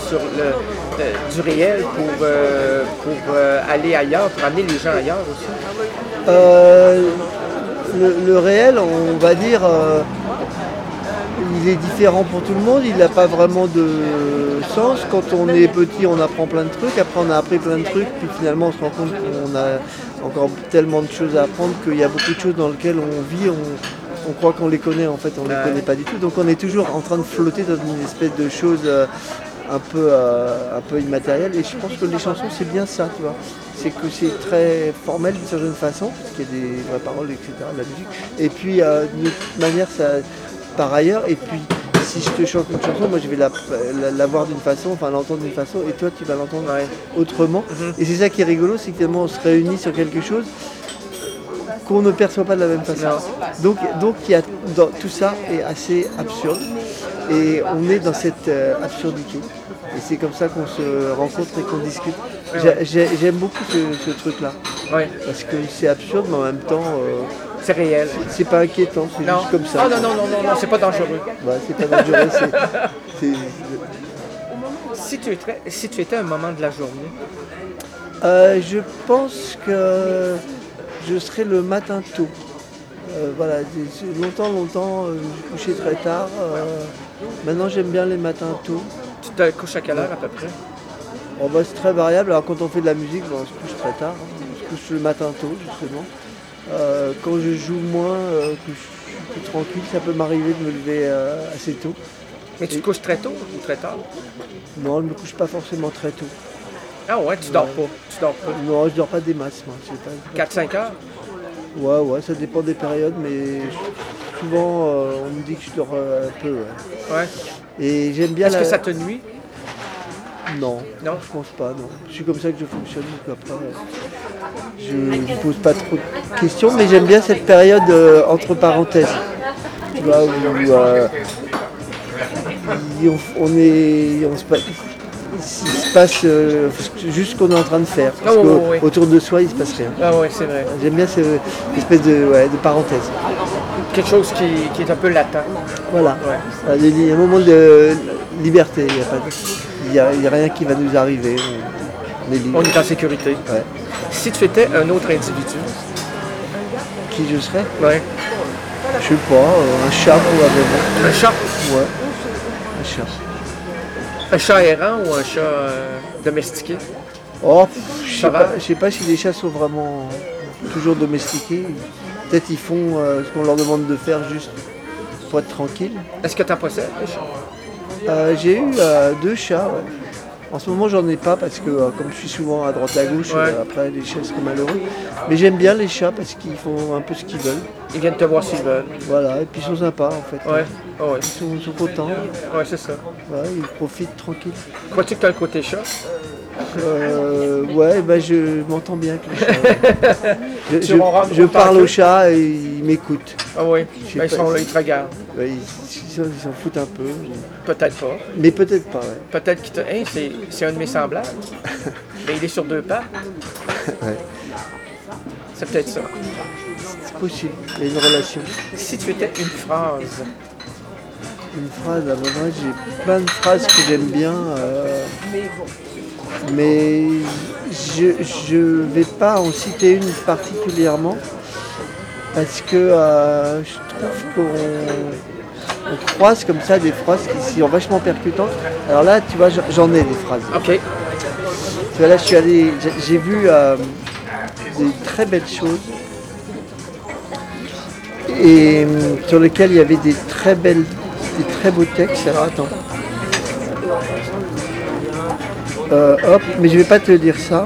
du réel pour aller ailleurs, pour amener les gens ailleurs aussi? Le réel, on va dire, il est différent pour tout le monde, il n'a pas vraiment de sens. Quand on est petit, on apprend plein de trucs, après on a appris plein de trucs, puis finalement on se rend compte qu'on a encore tellement de choses à apprendre, qu'il y a beaucoup de choses dans lesquelles on vit, on croit qu'on les connaît, en fait on ne les connaît pas du tout. Donc on est toujours en train de flotter dans une espèce de chose un peu immatérielle. Et je pense que les chansons c'est bien ça, tu vois. C'est que c'est très formel d'une certaine façon, parce qu'il y a des vraies paroles, etc., de la musique. Et puis d'une toute manière, ça, par ailleurs, et puis si je te chante une chanson, moi je vais la voir d'une façon, enfin l'entendre d'une façon, et toi tu vas l'entendre autrement. Et c'est ça qui est rigolo, c'est que tellement on se réunit sur quelque chose qu'on ne perçoit pas de la même façon. Donc il y a, tout ça est assez absurde et on est dans cette absurdité. Et c'est comme ça qu'on se rencontre et qu'on discute. J'aime beaucoup ce truc-là. Ouais. Parce que c'est absurde, mais en même temps... c'est réel. C'est pas inquiétant, c'est juste comme ça. Non, c'est pas dangereux. Ouais, c'est pas dangereux, Si tu étais un moment de la journée? Je pense que je serais le matin tôt. Voilà, longtemps, je couchais très tard. Maintenant, j'aime bien les matins tôt. Tu te couches à quelle heure à peu près? C'est très variable. Alors, quand on fait de la musique, on se couche très tard. On se couche le matin tôt, justement. Quand je joue moins, que je suis plus tranquille, ça peut m'arriver de me lever assez tôt. Mais tu te couches très tôt ou très tard? Non, je ne me couche pas forcément très tôt. Ah ouais, tu dors pas? Non, je dors pas des masses, moi. 4-5 heures? Ouais, ça dépend des périodes, mais souvent on me dit que je dors un peu. Ouais. Et j'aime bien. Est-ce que ça te nuit? Non, je pense pas, non. Je suis comme ça que je fonctionne, donc après je ne pose pas trop de questions, mais j'aime bien cette période entre parenthèses. Tu vois, il se passe juste ce qu'on est en train de faire. Parce qu'autour de soi, il se passe rien. Ah ouais, c'est vrai. J'aime bien cette espèce de parenthèse. Quelque chose qui est un peu latent. Voilà. Ouais. Il y a un moment de liberté. Il n'y a rien qui va nous arriver. On est en sécurité. Ouais. Si tu étais un autre individu, qui je serais? Ouais. Je sais pas, un chat probablement. Un chat? Ouais. Un chat. Un chat errant ou un chat domestiqué? Je sais pas si les chats sont vraiment toujours domestiqués. Peut-être ils font ce qu'on leur demande de faire juste pour être tranquille. Est-ce que tu en possèdes des chats? J'ai eu 2 chats, En ce moment, j'en ai pas parce que comme je suis souvent à droite à gauche, Ouais. après les chats seraient malheureux. Mais j'aime bien les chats parce qu'ils font un peu ce qu'ils veulent. Ils viennent te voir s'ils veulent. Voilà, et puis ils sont sympas en fait. Ouais, oh, ouais. Ils sont contents, Ouais, c'est ça. voilà, ils profitent tranquilles. Crois-tu que tu as le côté chat? Ouais, bah je m'entends bien avec les chats. Tu rentres Je autant parle qu'eux? aux chats et ils m'écoutent. Ah oui, Je sais ben, ils pas sont là, si- ils te regardent. Ouais, ils s'en foutent un peu. Peut-être pas. Mais peut-être pas, ouais. Peut-être qu'il te... Hey, c'est un de mes semblables. Mais il est sur 2 pattes. Ouais. C'est peut-être ça. C'est possible, il y a une relation. Si tu étais une phrase, Une phrase, à mon avis, j'ai plein de phrases que j'aime bien, mais je vais pas en citer une particulièrement parce que je trouve qu'on croise comme ça des phrases qui sont vachement percutantes. Alors là, tu vois, j'en ai des phrases. OK. Tu vois, là, j'ai vu des très belles choses et sur lesquelles il y avait des très beaux textes. Alors attends. Hop, mais je vais pas te dire ça.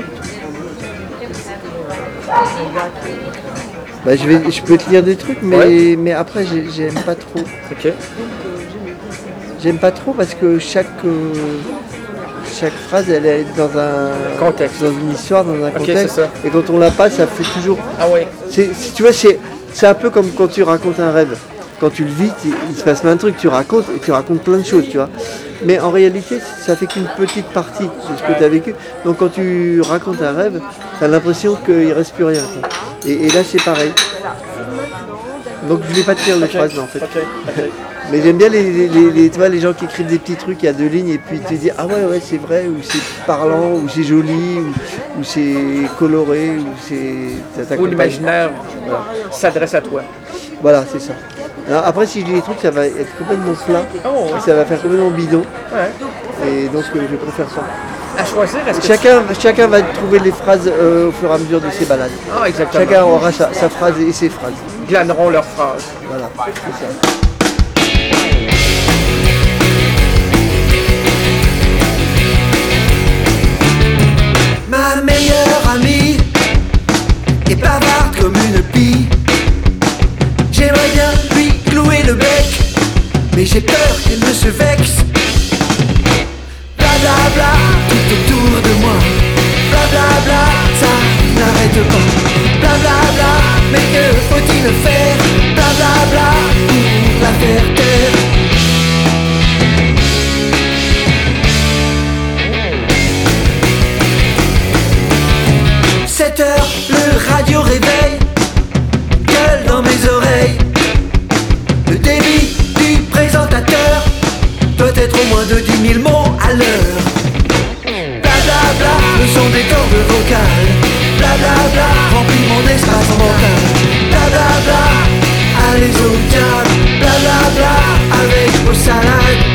Bah, je peux te lire des trucs, mais après j'aime pas trop. OK. J'aime pas trop parce que chaque phrase elle est dans un Contexte. dans une histoire, dans un Ok, contexte. c'est ça. Et quand on l'a pas, ça fait toujours. Ah oui. Tu vois, c'est un peu comme quand tu racontes un rêve. Quand tu le vis, il se passe plein de trucs, tu racontes plein de choses, tu vois. Mais en réalité, ça fait qu'une petite partie de ce que tu as vécu. Donc quand tu racontes un rêve, tu as l'impression qu'il ne reste plus rien, quoi. Et là, c'est pareil. Donc je ne vais pas te lire les phrases, en fait. OK. Mais j'aime bien tu vois, les gens qui écrivent des petits trucs, il y a 2 lignes, et puis tu te dis ah ouais, c'est vrai, ou c'est parlant, ou c'est joli, ou c'est coloré, ou c'est. ça Ou t'accompagne. l'imaginaire s'adresse à toi. Voilà, c'est ça. Alors, après, si je lis des trucs, ça va être complètement plat, Oh, et ça va faire complètement bidon, ouais. et donc je préfère ça. À choisir, est-ce que Chacun va trouver les phrases au fur et à mesure de ses balades. Ah, exactement. Chacun aura sa phrase et ses phrases. glaneront leurs phrases. Voilà, c'est ça. Ma meilleure amie est bavarde comme une pie. J'aimerais bien lui clouer le bec, mais j'ai peur qu'elle ne se vexe. Blablabla, tout autour de moi. Blablabla, ça n'arrête pas. Blablabla, mais que faut-il faire? Blablabla, pour la faire taire. 7 heures, le radio réveille, gueule dans mes oreilles. Le débit du présentateur doit être au moins de 10 000 mots à l'heure. Blablabla, le son des cordes vocales. Blablabla, remplit mon espace mental. Blablabla, allez au diable. Blablabla, avec vos salades.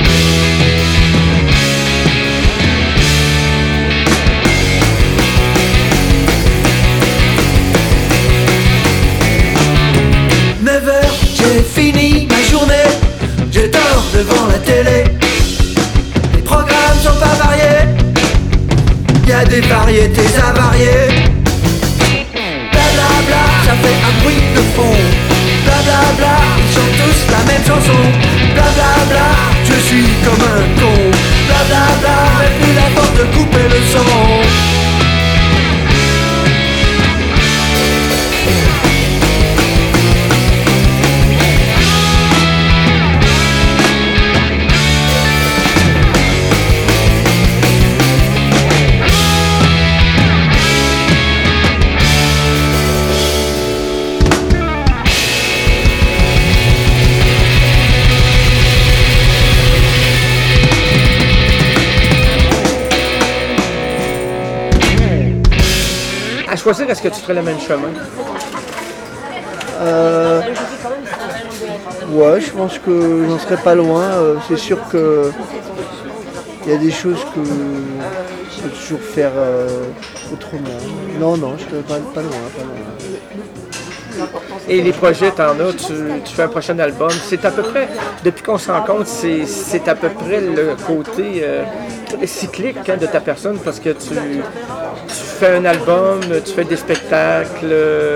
J'ai fini ma journée, je dors devant la télé. Les programmes sont pas variés, y a des variétés avariées. Blablabla, ça fait un bruit de fond. Blablabla, ils chantent tous la même chanson. Blablabla, je suis comme un con. Blablabla, mais plus la force de couper le son. À choisir, est-ce que tu ferais le même chemin? Ouais, je pense que j'en serais pas loin. C'est sûr que il y a des choses que je peux toujours faire autrement. Non, je serais pas loin. Et les projets, t'en as, tu fais un prochain album. C'est à peu près, depuis qu'on se rencontre, c'est à peu près le côté cyclique hein, de ta personne parce que tu fais un album, tu fais des spectacles,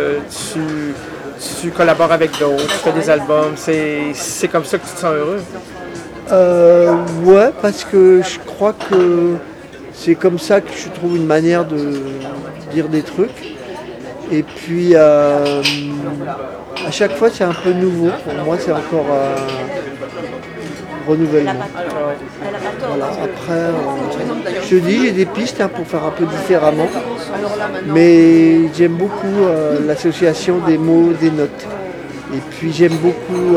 tu collabores avec d'autres, tu fais des albums. C'est comme ça que tu te sens heureux? Ouais, parce que je crois que c'est comme ça que je trouve une manière de dire des trucs. Et puis, à chaque fois, c'est un peu nouveau. Pour moi, c'est encore un renouvellement. Voilà. Après, je te dis, j'ai des pistes hein, pour faire un peu différemment. Mais j'aime beaucoup l'association des mots, des notes. Et puis, j'aime beaucoup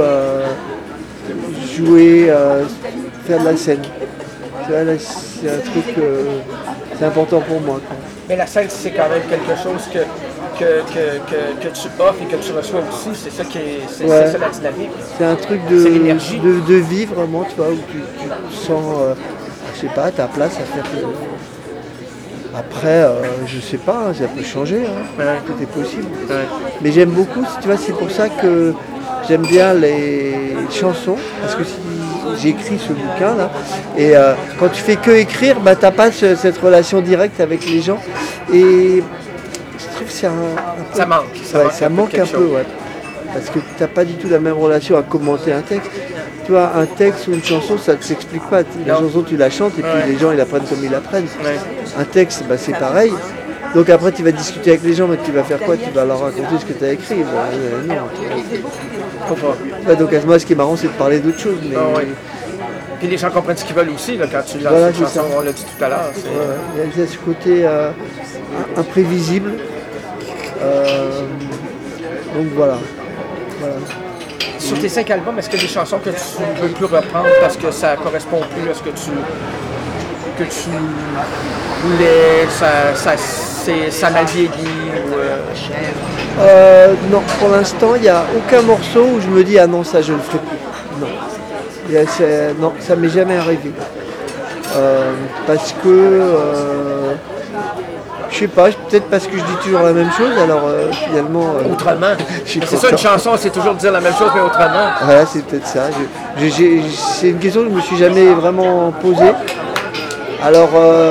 jouer, faire de la scène. C'est un truc, c'est important pour moi. Quoi. Mais la scène, c'est quand même quelque chose que tu offres et que tu reçois aussi. C'est ça qui est c'est ça la dynamique. C'est un truc de vivre vraiment, tu vois, où tu sens, je sais pas, ta place à faire. Après, je sais pas, hein, ça peut changer, hein. Tout est possible. Ouais. Mais j'aime beaucoup, tu vois, c'est pour ça que j'aime bien les chansons, parce que si j'écris ce bouquin là, et quand tu fais que écrire, bah t'as pas cette relation directe avec les gens, et je trouve que c'est un peu... Ça manque. Ça manque un peu, ouais. Parce que t'as pas du tout la même relation à commenter un texte. Tu vois, un texte ou une chanson, ça ne s'explique pas. La chanson, tu la chantes et puis les gens, ils la prennent comme ils la prennent. Ouais. Un texte, bah, c'est pareil. Donc après, tu vas discuter avec les gens, mais tu vas faire quoi? Tu vas leur raconter ce que tu as écrit. Non. Donc moi, ce qui est marrant, c'est de parler d'autre chose. Mais... Puis les gens comprennent ce qu'ils veulent aussi, là, quand tu lances une chanson, on l'a dit tout à l'heure. Il y a ce côté imprévisible. Donc voilà. Sur tes 5 albums, est-ce qu'il y a des chansons que tu ne veux plus reprendre parce que ça ne correspond plus à ce que tu voulais, ça mal vieilli non, pour l'instant, il n'y a aucun morceau où je me dis « Ah non, ça, je ne le ferai plus ». Non, ça ne m'est jamais arrivé. Parce que... je sais pas, peut-être parce que je dis toujours la même chose, alors finalement... autrement. C'est ça une chanson, c'est toujours dire la même chose, mais autrement. Voilà, c'est peut-être ça. C'est une question que je me suis jamais vraiment posée. Alors,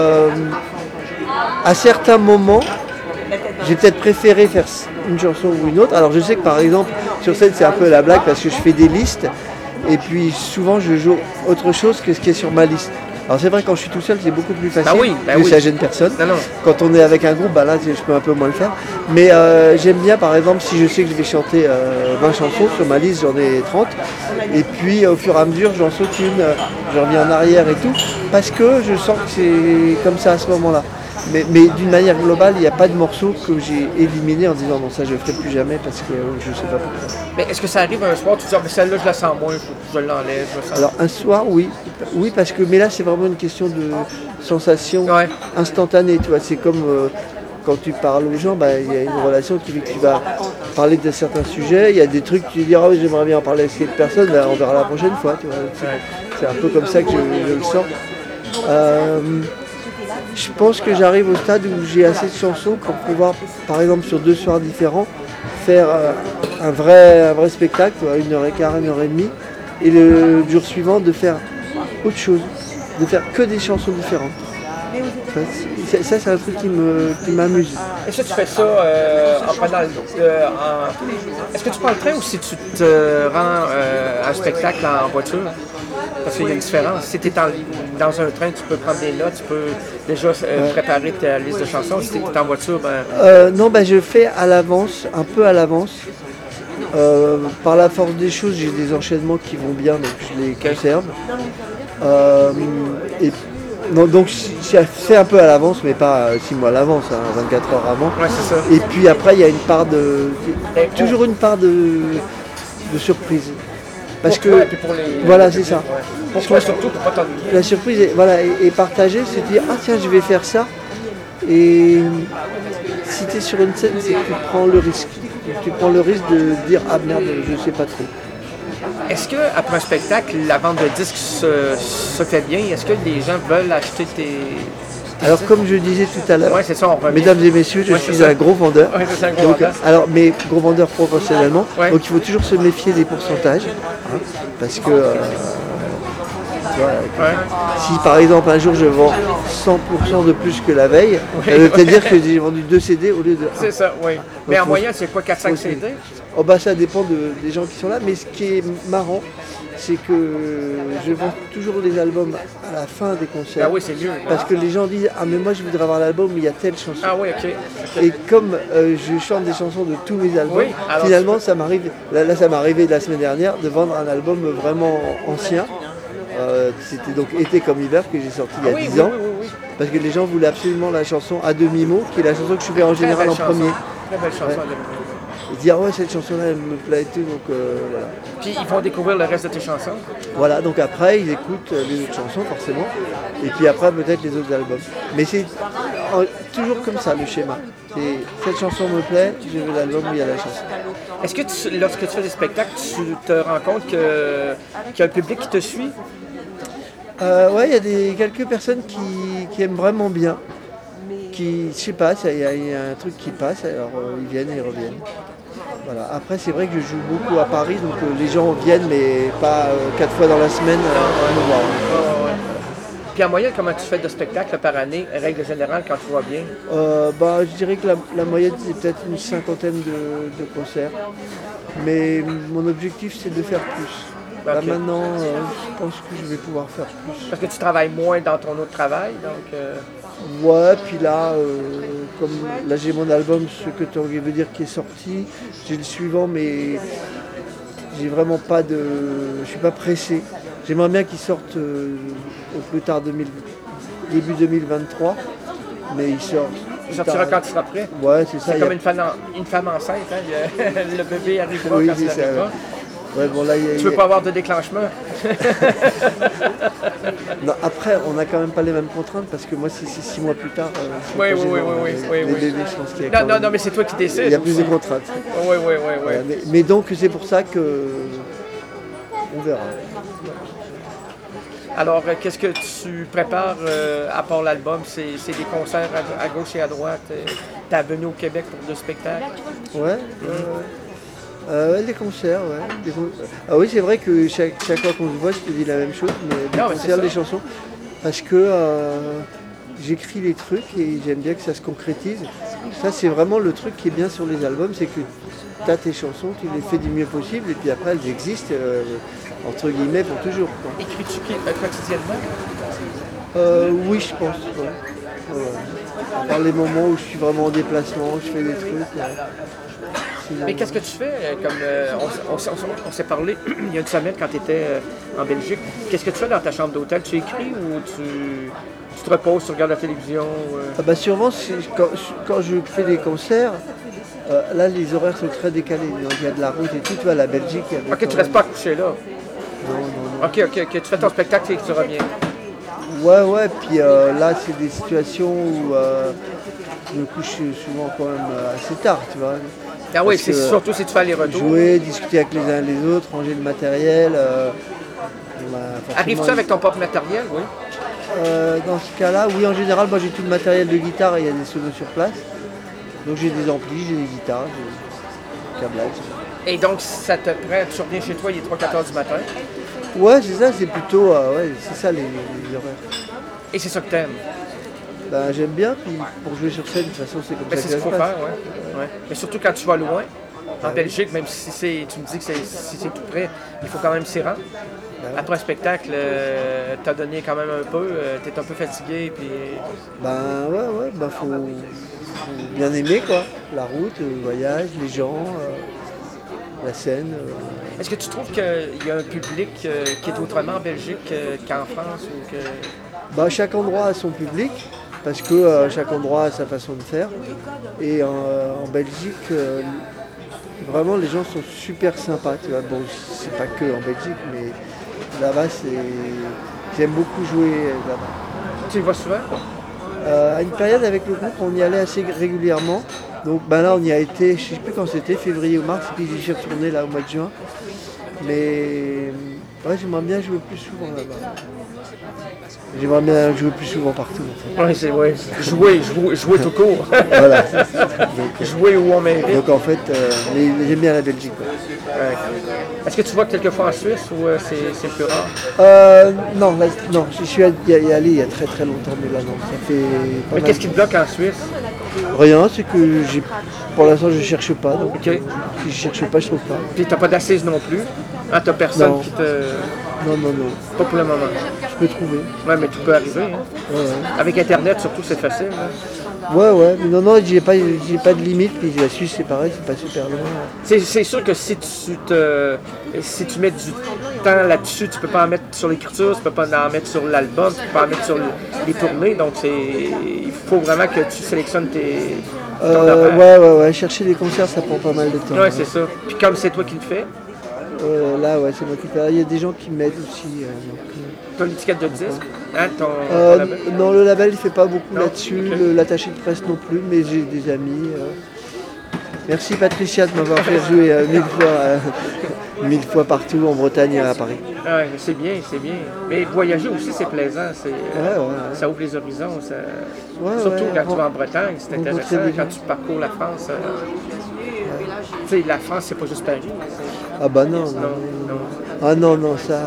à certains moments, j'ai peut-être préféré faire une chanson ou une autre. Alors je sais que par exemple, sur scène, c'est un peu la blague parce que je fais des listes, et puis souvent je joue autre chose que ce qui est sur ma liste. Alors c'est vrai, quand je suis tout seul, c'est beaucoup plus facile, ça gêne personne. Non. Quand on est avec un groupe, là, je peux un peu moins le faire. Mais j'aime bien, par exemple, si je sais que je vais chanter 20 chansons, sur ma liste, j'en ai 30. Et puis, au fur et à mesure, j'en saute une, je reviens en arrière et tout, parce que je sens que c'est comme ça à ce moment-là. Mais d'une manière globale, il n'y a pas de morceau que j'ai éliminé en disant non, ça je ne ferai plus jamais parce que je ne sais pas pourquoi. Mais est-ce que ça arrive un soir, tu te dis celle-là je la sens moins, je l'enlève? Alors un soir, oui, parce que mais là c'est vraiment une question de sensation instantanée. Tu vois, c'est comme quand tu parles aux gens, il y a une relation qui fait que tu vas parler de certains sujets. Il y a des trucs, tu dis ah oui, j'aimerais bien en parler avec cette personne, on verra la prochaine fois. Tu vois, c'est un peu comme ça que je le sens. Je pense que j'arrive au stade où j'ai assez de chansons pour pouvoir, par exemple sur 2 soirs différents, faire un vrai spectacle, 1h15, 1h30, et le jour suivant de faire autre chose, de faire que des chansons différentes. Ça c'est un truc qui m'amuse. Et ça, tu fais ça en prenant est-ce que tu prends le train ou si tu te rends à un spectacle en voiture? Parce qu'il y a une différence. Si tu es dans un train, tu peux prendre des notes, tu peux déjà préparer ta liste de chansons. Si tu es en voiture, non, je fais à l'avance, un peu à l'avance. Par la force des choses, j'ai des enchaînements qui vont bien, donc je les conserve. Donc je fais un peu à l'avance, mais pas 6 mois à l'avance, 24 heures avant. Ouais, c'est ça. Et puis après, il y a une part toujours une part de surprise. Parce que voilà, c'est ça. Ouais. Pourquoi surtout pour pas t'ennuyer. La surprise est partagée, c'est de dire ah tiens, je vais faire ça. Et si tu es sur une scène, c'est que tu prends le risque. Tu prends le risque de dire ah merde, je sais pas trop. Est-ce qu'après un spectacle, la vente de disques se fait bien? Est-ce que les gens veulent acheter tes... Alors comme je disais tout à l'heure, c'est ça, mesdames et messieurs, je suis un gros vendeur. C'est un gros vendeur. Alors, mais gros vendeur professionnellement, donc il faut toujours se méfier des pourcentages, parce que vois. Ouais. Si par exemple un jour je vends 100% de plus que la veille, ça veut peut-être dire que j'ai vendu 2 CD au lieu de 1. C'est ça, oui. Mais en faut- moyenne, c'est quoi, 4-5 faut- CD? Oh bah ça dépend des gens qui sont là, mais ce qui est marrant, c'est que je vends toujours les albums à la fin des concerts. Ah oui, c'est mieux. Parce que les gens disent « Ah mais moi je voudrais avoir l'album où il y a telle chanson Ah oui, ok. Et comme je chante des chansons de tous mes albums, Oui, alors finalement ça m'arrive, là ça m'est arrivé la semaine dernière de vendre un album vraiment ancien. C'était donc Été comme hiver que j'ai sorti il y a oui, 10 oui, ans. oui, oui, oui. Parce que les gens voulaient absolument la chanson à demi-mot, qui est la chanson que je fais en Très général belle en chanson. premier. Très belle chanson. Ouais. Ils disent « Ah ouais cette chanson-là elle me plaît et tout », donc voilà. Puis ils vont découvrir le reste de tes chansons. Voilà, donc après ils écoutent les autres chansons forcément, et puis après peut-être les autres albums. Mais c'est toujours comme ça le schéma. C'est cette chanson me plaît, je veux l'album où il y a la chanson. Est-ce que lorsque tu fais des spectacles, tu te rends compte qu'il y a un public qui te suit? Ouais, il y a quelques personnes qui aiment vraiment bien, je sais pas, il y a un truc qui passe, alors ils viennent et ils reviennent. Voilà. Après c'est vrai que je joue beaucoup à Paris, donc les gens viennent mais pas 4 fois dans la semaine me voir. Ouais. Puis en moyenne, comment tu fais de spectacles par année, règle générale, quand tu vas bien? Je dirais que la moyenne c'est peut-être une 50aine de concerts, mais mon objectif c'est de faire plus. Là Ok. maintenant, je pense que je vais pouvoir faire plus. Parce que tu travailles moins dans ton autre travail, donc... Ouais, puis là, comme là j'ai mon album, ce que tu veux dire qui est sorti, j'ai le suivant, mais j'ai vraiment pas de... Je suis pas pressé. J'aimerais bien qu'il sorte au plus tard début 2023, mais il sort. Tu sortiras quand tu seras prêt. Ouais, c'est ça. C'est il y a- comme une femme enceinte, hein? Le bébé arrivera Oui, quand il c'est ça, arrivera. Ouais, bon, là, Tu veux pas avoir de déclenchement? Non, après, on n'a quand même pas les mêmes contraintes parce que moi, si c'est 6 mois plus tard, c'est Oui, pas oui, gênant. oui, Les oui. bébés, je pense qu'il y a quand Non, même- mais c'est toi qui décides. il y a plus de aussi. contraintes. Oui. Voilà, mais donc, c'est pour ça que on verra. Alors, qu'est-ce que tu prépares à part l'album? C'est des concerts à gauche et à droite. T'es venu au Québec pour 2 spectacles. Ouais. Ouais, les concerts, ouais. Ah oui, c'est vrai que chaque fois qu'on se voit, je te dis la même chose, mais des Non, mais c'est concerts, ça. des chansons, parce que j'écris les trucs et j'aime bien que ça se concrétise. Ça, c'est vraiment le truc qui est bien sur les albums, c'est que tu as tes chansons, tu les fais du mieux possible, et puis après, elles existent, entre guillemets, pour toujours, quoi. Écris-tu quotidiennement? Oui, je pense. Ouais. Ouais. À part les moments où je suis vraiment en déplacement, je fais des trucs. Sinon- Mais qu'est-ce que tu fais? On s'est parlé il y a une semaine quand tu étais en Belgique. Qu'est-ce que tu fais dans ta chambre d'hôtel? Tu écris ou tu te reposes, tu regardes la télévision? Ah bah sûrement, quand je fais des concerts, là les horaires sont très décalés. Donc, il y a de la route et tout. Tu vois, la Belgique, il y avait Ok, tu quand restes même- pas couché là. Non. Ok, tu fais ton spectacle et tu reviens. Ouais, puis là c'est des situations où je me couche souvent quand même assez tard, tu vois. Ah oui, Parce c'est que surtout si tu fais les retours. Jouer, discuter avec les uns et les autres, ranger le matériel. Forcément, Arrives-tu avec ton propre matériel? Oui. Dans ce cas-là, oui, en général, moi j'ai tout le matériel de guitare et il y a des solos sur place. Donc j'ai des amplis, j'ai des guitares, j'ai des câblages. Et donc, ça te prend, tu reviens chez toi, il est 3-4 heures du matin. Ouais, c'est ça, c'est plutôt, ouais, c'est ça les horaires. Et c'est ça que t'aimes. Ben, j'aime bien, puis pour jouer sur scène, de toute façon, c'est comme Ben, ça c'est que ce ça qu'il se faut passe. faire, ouais. Mais surtout quand tu vas loin, en Belgique, même si tu me dis que si c'est tout près, il faut quand même s'y rendre. Après un spectacle, t'as donné quand même un peu, t'es un peu fatigué, puis... Ben, ouais, ben, faut bien aimer, quoi. La route, le voyage, les gens, la scène. Est-ce que tu trouves qu'il y a un public qui est autrement en Belgique qu'en France ou que... Ben, chaque endroit a son public, parce que chaque endroit a sa façon de faire. Et en Belgique, vraiment, les gens sont super sympas, tu vois. Bon, c'est pas que en Belgique, mais là-bas, j'aime beaucoup jouer là-bas. Tu y vas souvent? À une période avec le groupe, on y allait assez régulièrement. Donc ben là, on y a été, je sais plus quand c'était, février ou mars, et puis j'y suis retourné là au mois de juin. Mais ouais, j'aimerais bien jouer plus souvent là-bas. J'aimerais bien jouer plus souvent partout. En Ouais, c'est ouais. Jouer tout court. fait. Voilà. Donc, Jouer où on mérite. donc en fait, mais j'aime bien la Belgique. Quoi. Ouais. Est-ce que tu vas quelquefois en Suisse ou c'est plus rare? Non, non, je suis allé il y a très très longtemps, mais là non, ça fait pas Mais mal. qu'est-ce qui te bloque en Suisse? Rien, c'est que pour l'instant je cherche pas, donc Ok. si je cherche pas, je trouve pas. Puis t'as pas d'assise non plus. Ah, t'as personne Non. qui te. Non, non, non, Pas pour le moment. je peux trouver. Ouais, mais tout peut arriver. Hein. Ouais, Avec Internet, surtout, c'est facile. Hein. ouais, mais non, j'ai pas de limite, puis la Suisse c'est pareil, c'est pas super loin. C'est sûr que si tu mets du temps là-dessus, tu peux pas en mettre sur l'écriture, tu peux pas en mettre sur l'album, tu peux pas en mettre sur les tournées. Donc il faut vraiment que tu sélectionnes ton horaire. Ouais, chercher des concerts ça prend pas mal de temps. Ouais, c'est ça. Puis comme c'est toi qui le fais, Là, ouais, c'est moi qui fais. Il y a des gens qui m'aident aussi. ton étiquette de disque, hein, ton label. Non, le label il fait pas beaucoup Non, là-dessus, ok. l'attaché de presse non plus, mais j'ai des amis. Merci Patricia de m'avoir fait jouer 1000 fois partout en Bretagne et à Paris. Ouais, c'est bien, c'est bien. Mais voyager aussi, c'est plaisant. Ouais. Ça ouvre les horizons. Ouais, Surtout ouais, quand tu vas en Bretagne, c'est rencontrer intéressant. des Quand gens. tu parcours la France. Tu sais, la France, c'est pas juste Paris. Ah bah non. Non, non. Ah non, ça.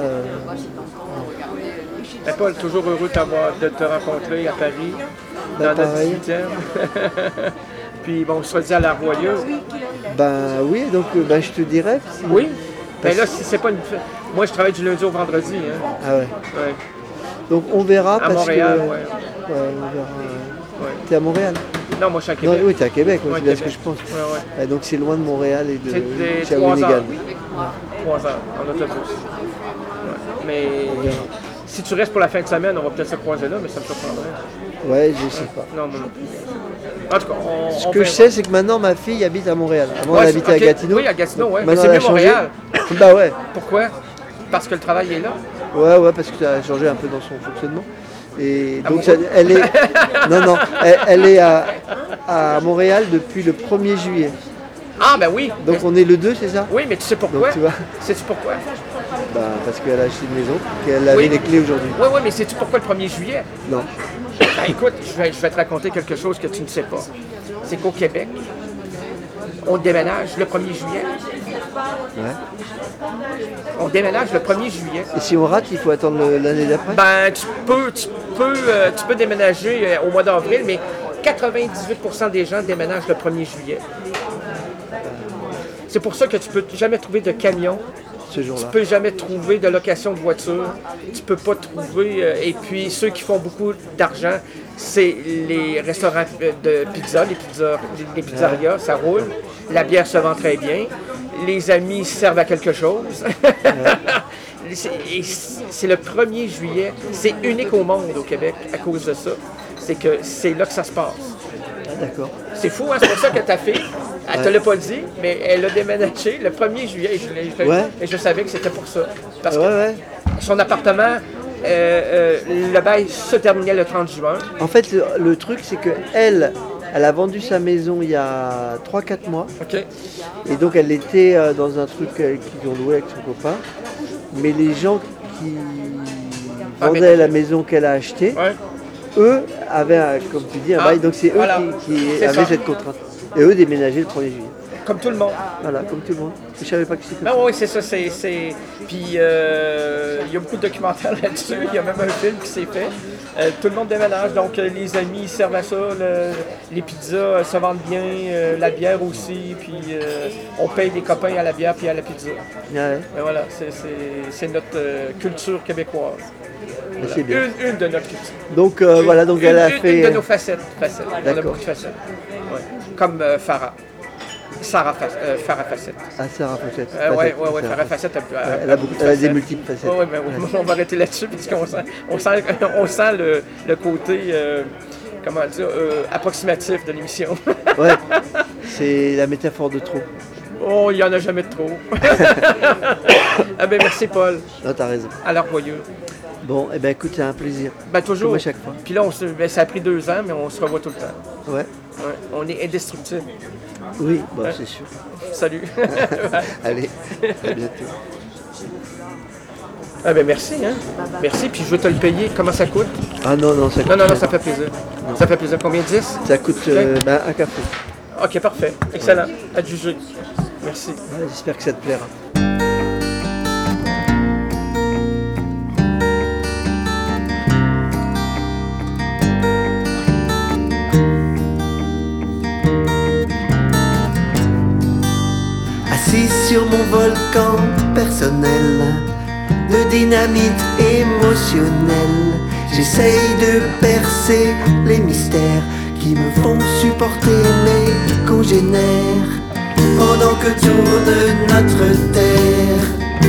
Mais Paul, toujours heureux de te rencontrer à Paris, Ben, dans notre pareil. 18e. Puis bon, on se dit à la Royeuse. Ben oui, donc je te dirais. si- Oui. Mais là, si c'est pas une. Moi, je travaille du lundi au vendredi. Hein. Ah ouais. Ouais. Donc on verra À parce Montréal, que. ouais. Ouais, on verra. Ouais. T'es à Montréal? Non, moi, je suis à Non, Québec. oui, t'es à Québec, ouais, Ouais, c'est bien ce que Québec. je pense. Ouais, ouais. Ouais, donc c'est loin de Montréal et de C'est des 3 Shawinigan. heures. 3 heures en autobus. Ouais. Mais si tu restes pour la fin de semaine, on va peut-être se croiser là, mais ça me surprendrait. Ouais, je sais pas. Non, moi non plus. En tout cas, Ce on que je verra. sais, c'est que maintenant ma fille habite à Montréal. Avant, elle Ouais, habitait ok. à Gatineau. Oui, à Gatineau, ouais. Mais Maintenant, c'est elle a mieux changé. Montréal. Bah ouais. Pourquoi? Parce que le travail est là. Ouais, parce que ça a changé un peu dans son fonctionnement. Et Ah donc, bon? elle est. Non, elle est à Montréal depuis le 1er juillet. Ah, ben oui. Donc on est le 2, c'est ça? Oui, mais tu sais pourquoi? Donc tu vois, Sais-tu pourquoi? bah, parce qu'elle a acheté une maison, qu'elle avait Oui. les clés aujourd'hui. Oui, oui, mais sais-tu pourquoi le 1er juillet? Non. Ben, écoute, je vais te raconter quelque chose que tu ne sais pas. C'est qu'au Québec, on déménage le 1er juillet. Ouais. On déménage le 1er juillet. Et si on rate, il faut attendre l'année d'après? Ben, tu peux déménager au mois d'avril, mais 98% des gens déménagent le 1er juillet. C'est pour ça que tu peux jamais trouver de camion, Ce jour-là. tu peux jamais trouver de location de voiture, tu peux pas trouver. Et puis ceux qui font beaucoup d'argent, c'est les restaurants de pizza, les pizzerias, ça roule. La bière se vend très bien. Les amis servent à quelque chose. Et c'est le 1er juillet. C'est unique au monde au Québec à cause de ça. C'est que c'est là que ça se passe. Ah, d'accord. C'est fou, hein? C'est pour ça que ta fille, elle te l'a pas dit, mais elle a déménagé le 1er juillet. Et je savais que c'était pour ça. Parce que Ouais. son appartement, le bail se terminait le 30 juin. En fait, le truc, c'est que elle a vendu sa maison il y a 3-4 mois. OK? Et donc, elle était dans un truc qu'ils ont loué avec son copain. Mais les gens qui vendaient la maison qu'elle a achetée, Ouais. eux avaient, comme tu dis, un Ah, bail. Donc, c'est eux voilà. qui C'est avaient ça. cette contrainte. Et eux déménageaient le 1er juillet. Comme tout le monde. Voilà, comme tout le monde. Je savais pas que c'était comme Ben ça. oui, c'est ça. Puis il y a beaucoup de documentaires là-dessus. Il y a même un film qui s'est fait. Tout le monde déménage. Donc les amis servent à ça. Les pizzas se vendent bien. La bière aussi. Puis on paye les copains à la bière puis à la pizza. Ouais, Et voilà, c'est notre culture québécoise. mais c'est bien. Une de notre culture. Donc, voilà, donc elle a fait. Une de nos facettes. On a D'accord. beaucoup de facettes. Ouais. Comme Farah. Farah Facette. Ah, Sarah Facette. Ouais, Farah Facette. Elle a des multiples facettes. Ouais, mais on va arrêter là-dessus parce qu'on sent le côté, comment dire, approximatif de l'émission. Ouais, c'est la métaphore de trop. Oh, il n'y en a jamais de trop. Ah ben merci Paul. Non, t'as raison. À la Royeuse. Bon, et ben écoute, c'est un plaisir. Ben toujours. Comme à chaque fois. Puis là, ça a pris 2 ans, mais on se revoit tout le temps. Ouais. Ouais, on est indestructible. Oui, bon, c'est sûr. Salut. Allez, à bientôt. Ah ben merci, hein. Merci, puis je veux te le payer. Comment ça coûte? Ah non, non, ça coûte Non, cher. ça fait plaisir. Non. Ça fait plaisir. Combien? 10? Ça coûte un café. Ok, parfait. Excellent. À te juger. Merci. Ouais, j'espère que ça te plaira. Assis sur mon volcan personnel de dynamite émotionnelle, j'essaye de percer les mystères qui me font supporter mes congénères pendant que tourne notre terre.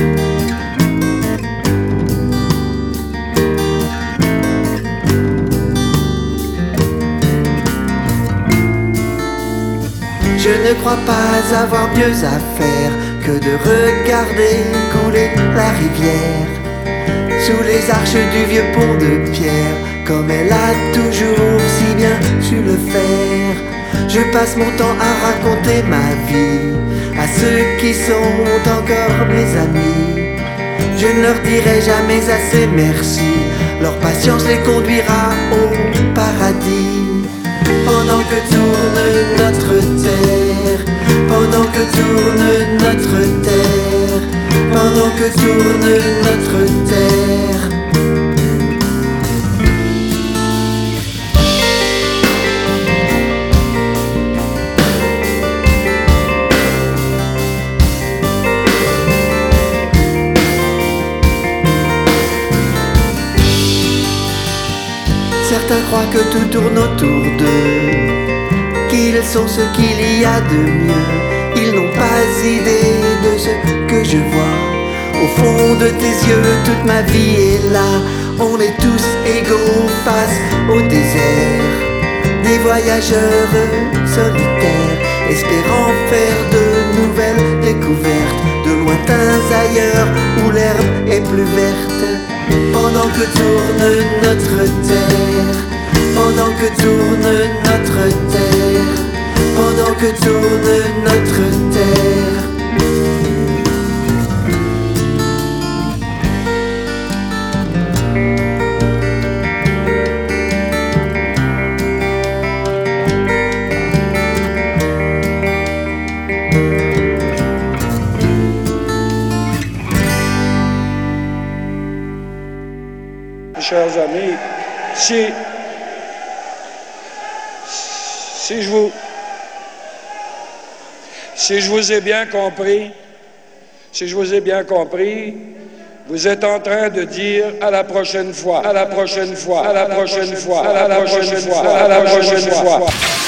Je ne crois pas avoir mieux à faire que de regarder couler la rivière sous les arches du vieux pont de pierre, comme elle a toujours si bien su le faire. Je passe mon temps à raconter ma vie à ceux qui sont encore mes amis. Je ne leur dirai jamais assez merci, leur patience les conduira au paradis. Pendant que tourne notre terre, pendant que tourne notre terre, pendant que tourne notre terre. Certains croient que tout tourne autour d'eux, qu'ils sont ce qu'il y a de mieux. Ils n'ont pas idée de ce que je vois. Au fond de tes yeux, toute ma vie est là. On est tous égaux face au désert, des voyageurs solitaires, espérant faire de nouvelles découvertes, de lointains ailleurs où l'herbe est plus verte. Pendant que tourne notre terre, pendant que tourne notre terre, pendant que tourne notre terre. Chers amis, si je vous ai bien compris, vous êtes en train de dire à la prochaine fois, à la prochaine fois, à la prochaine fois, à la prochaine fois, à la prochaine fois.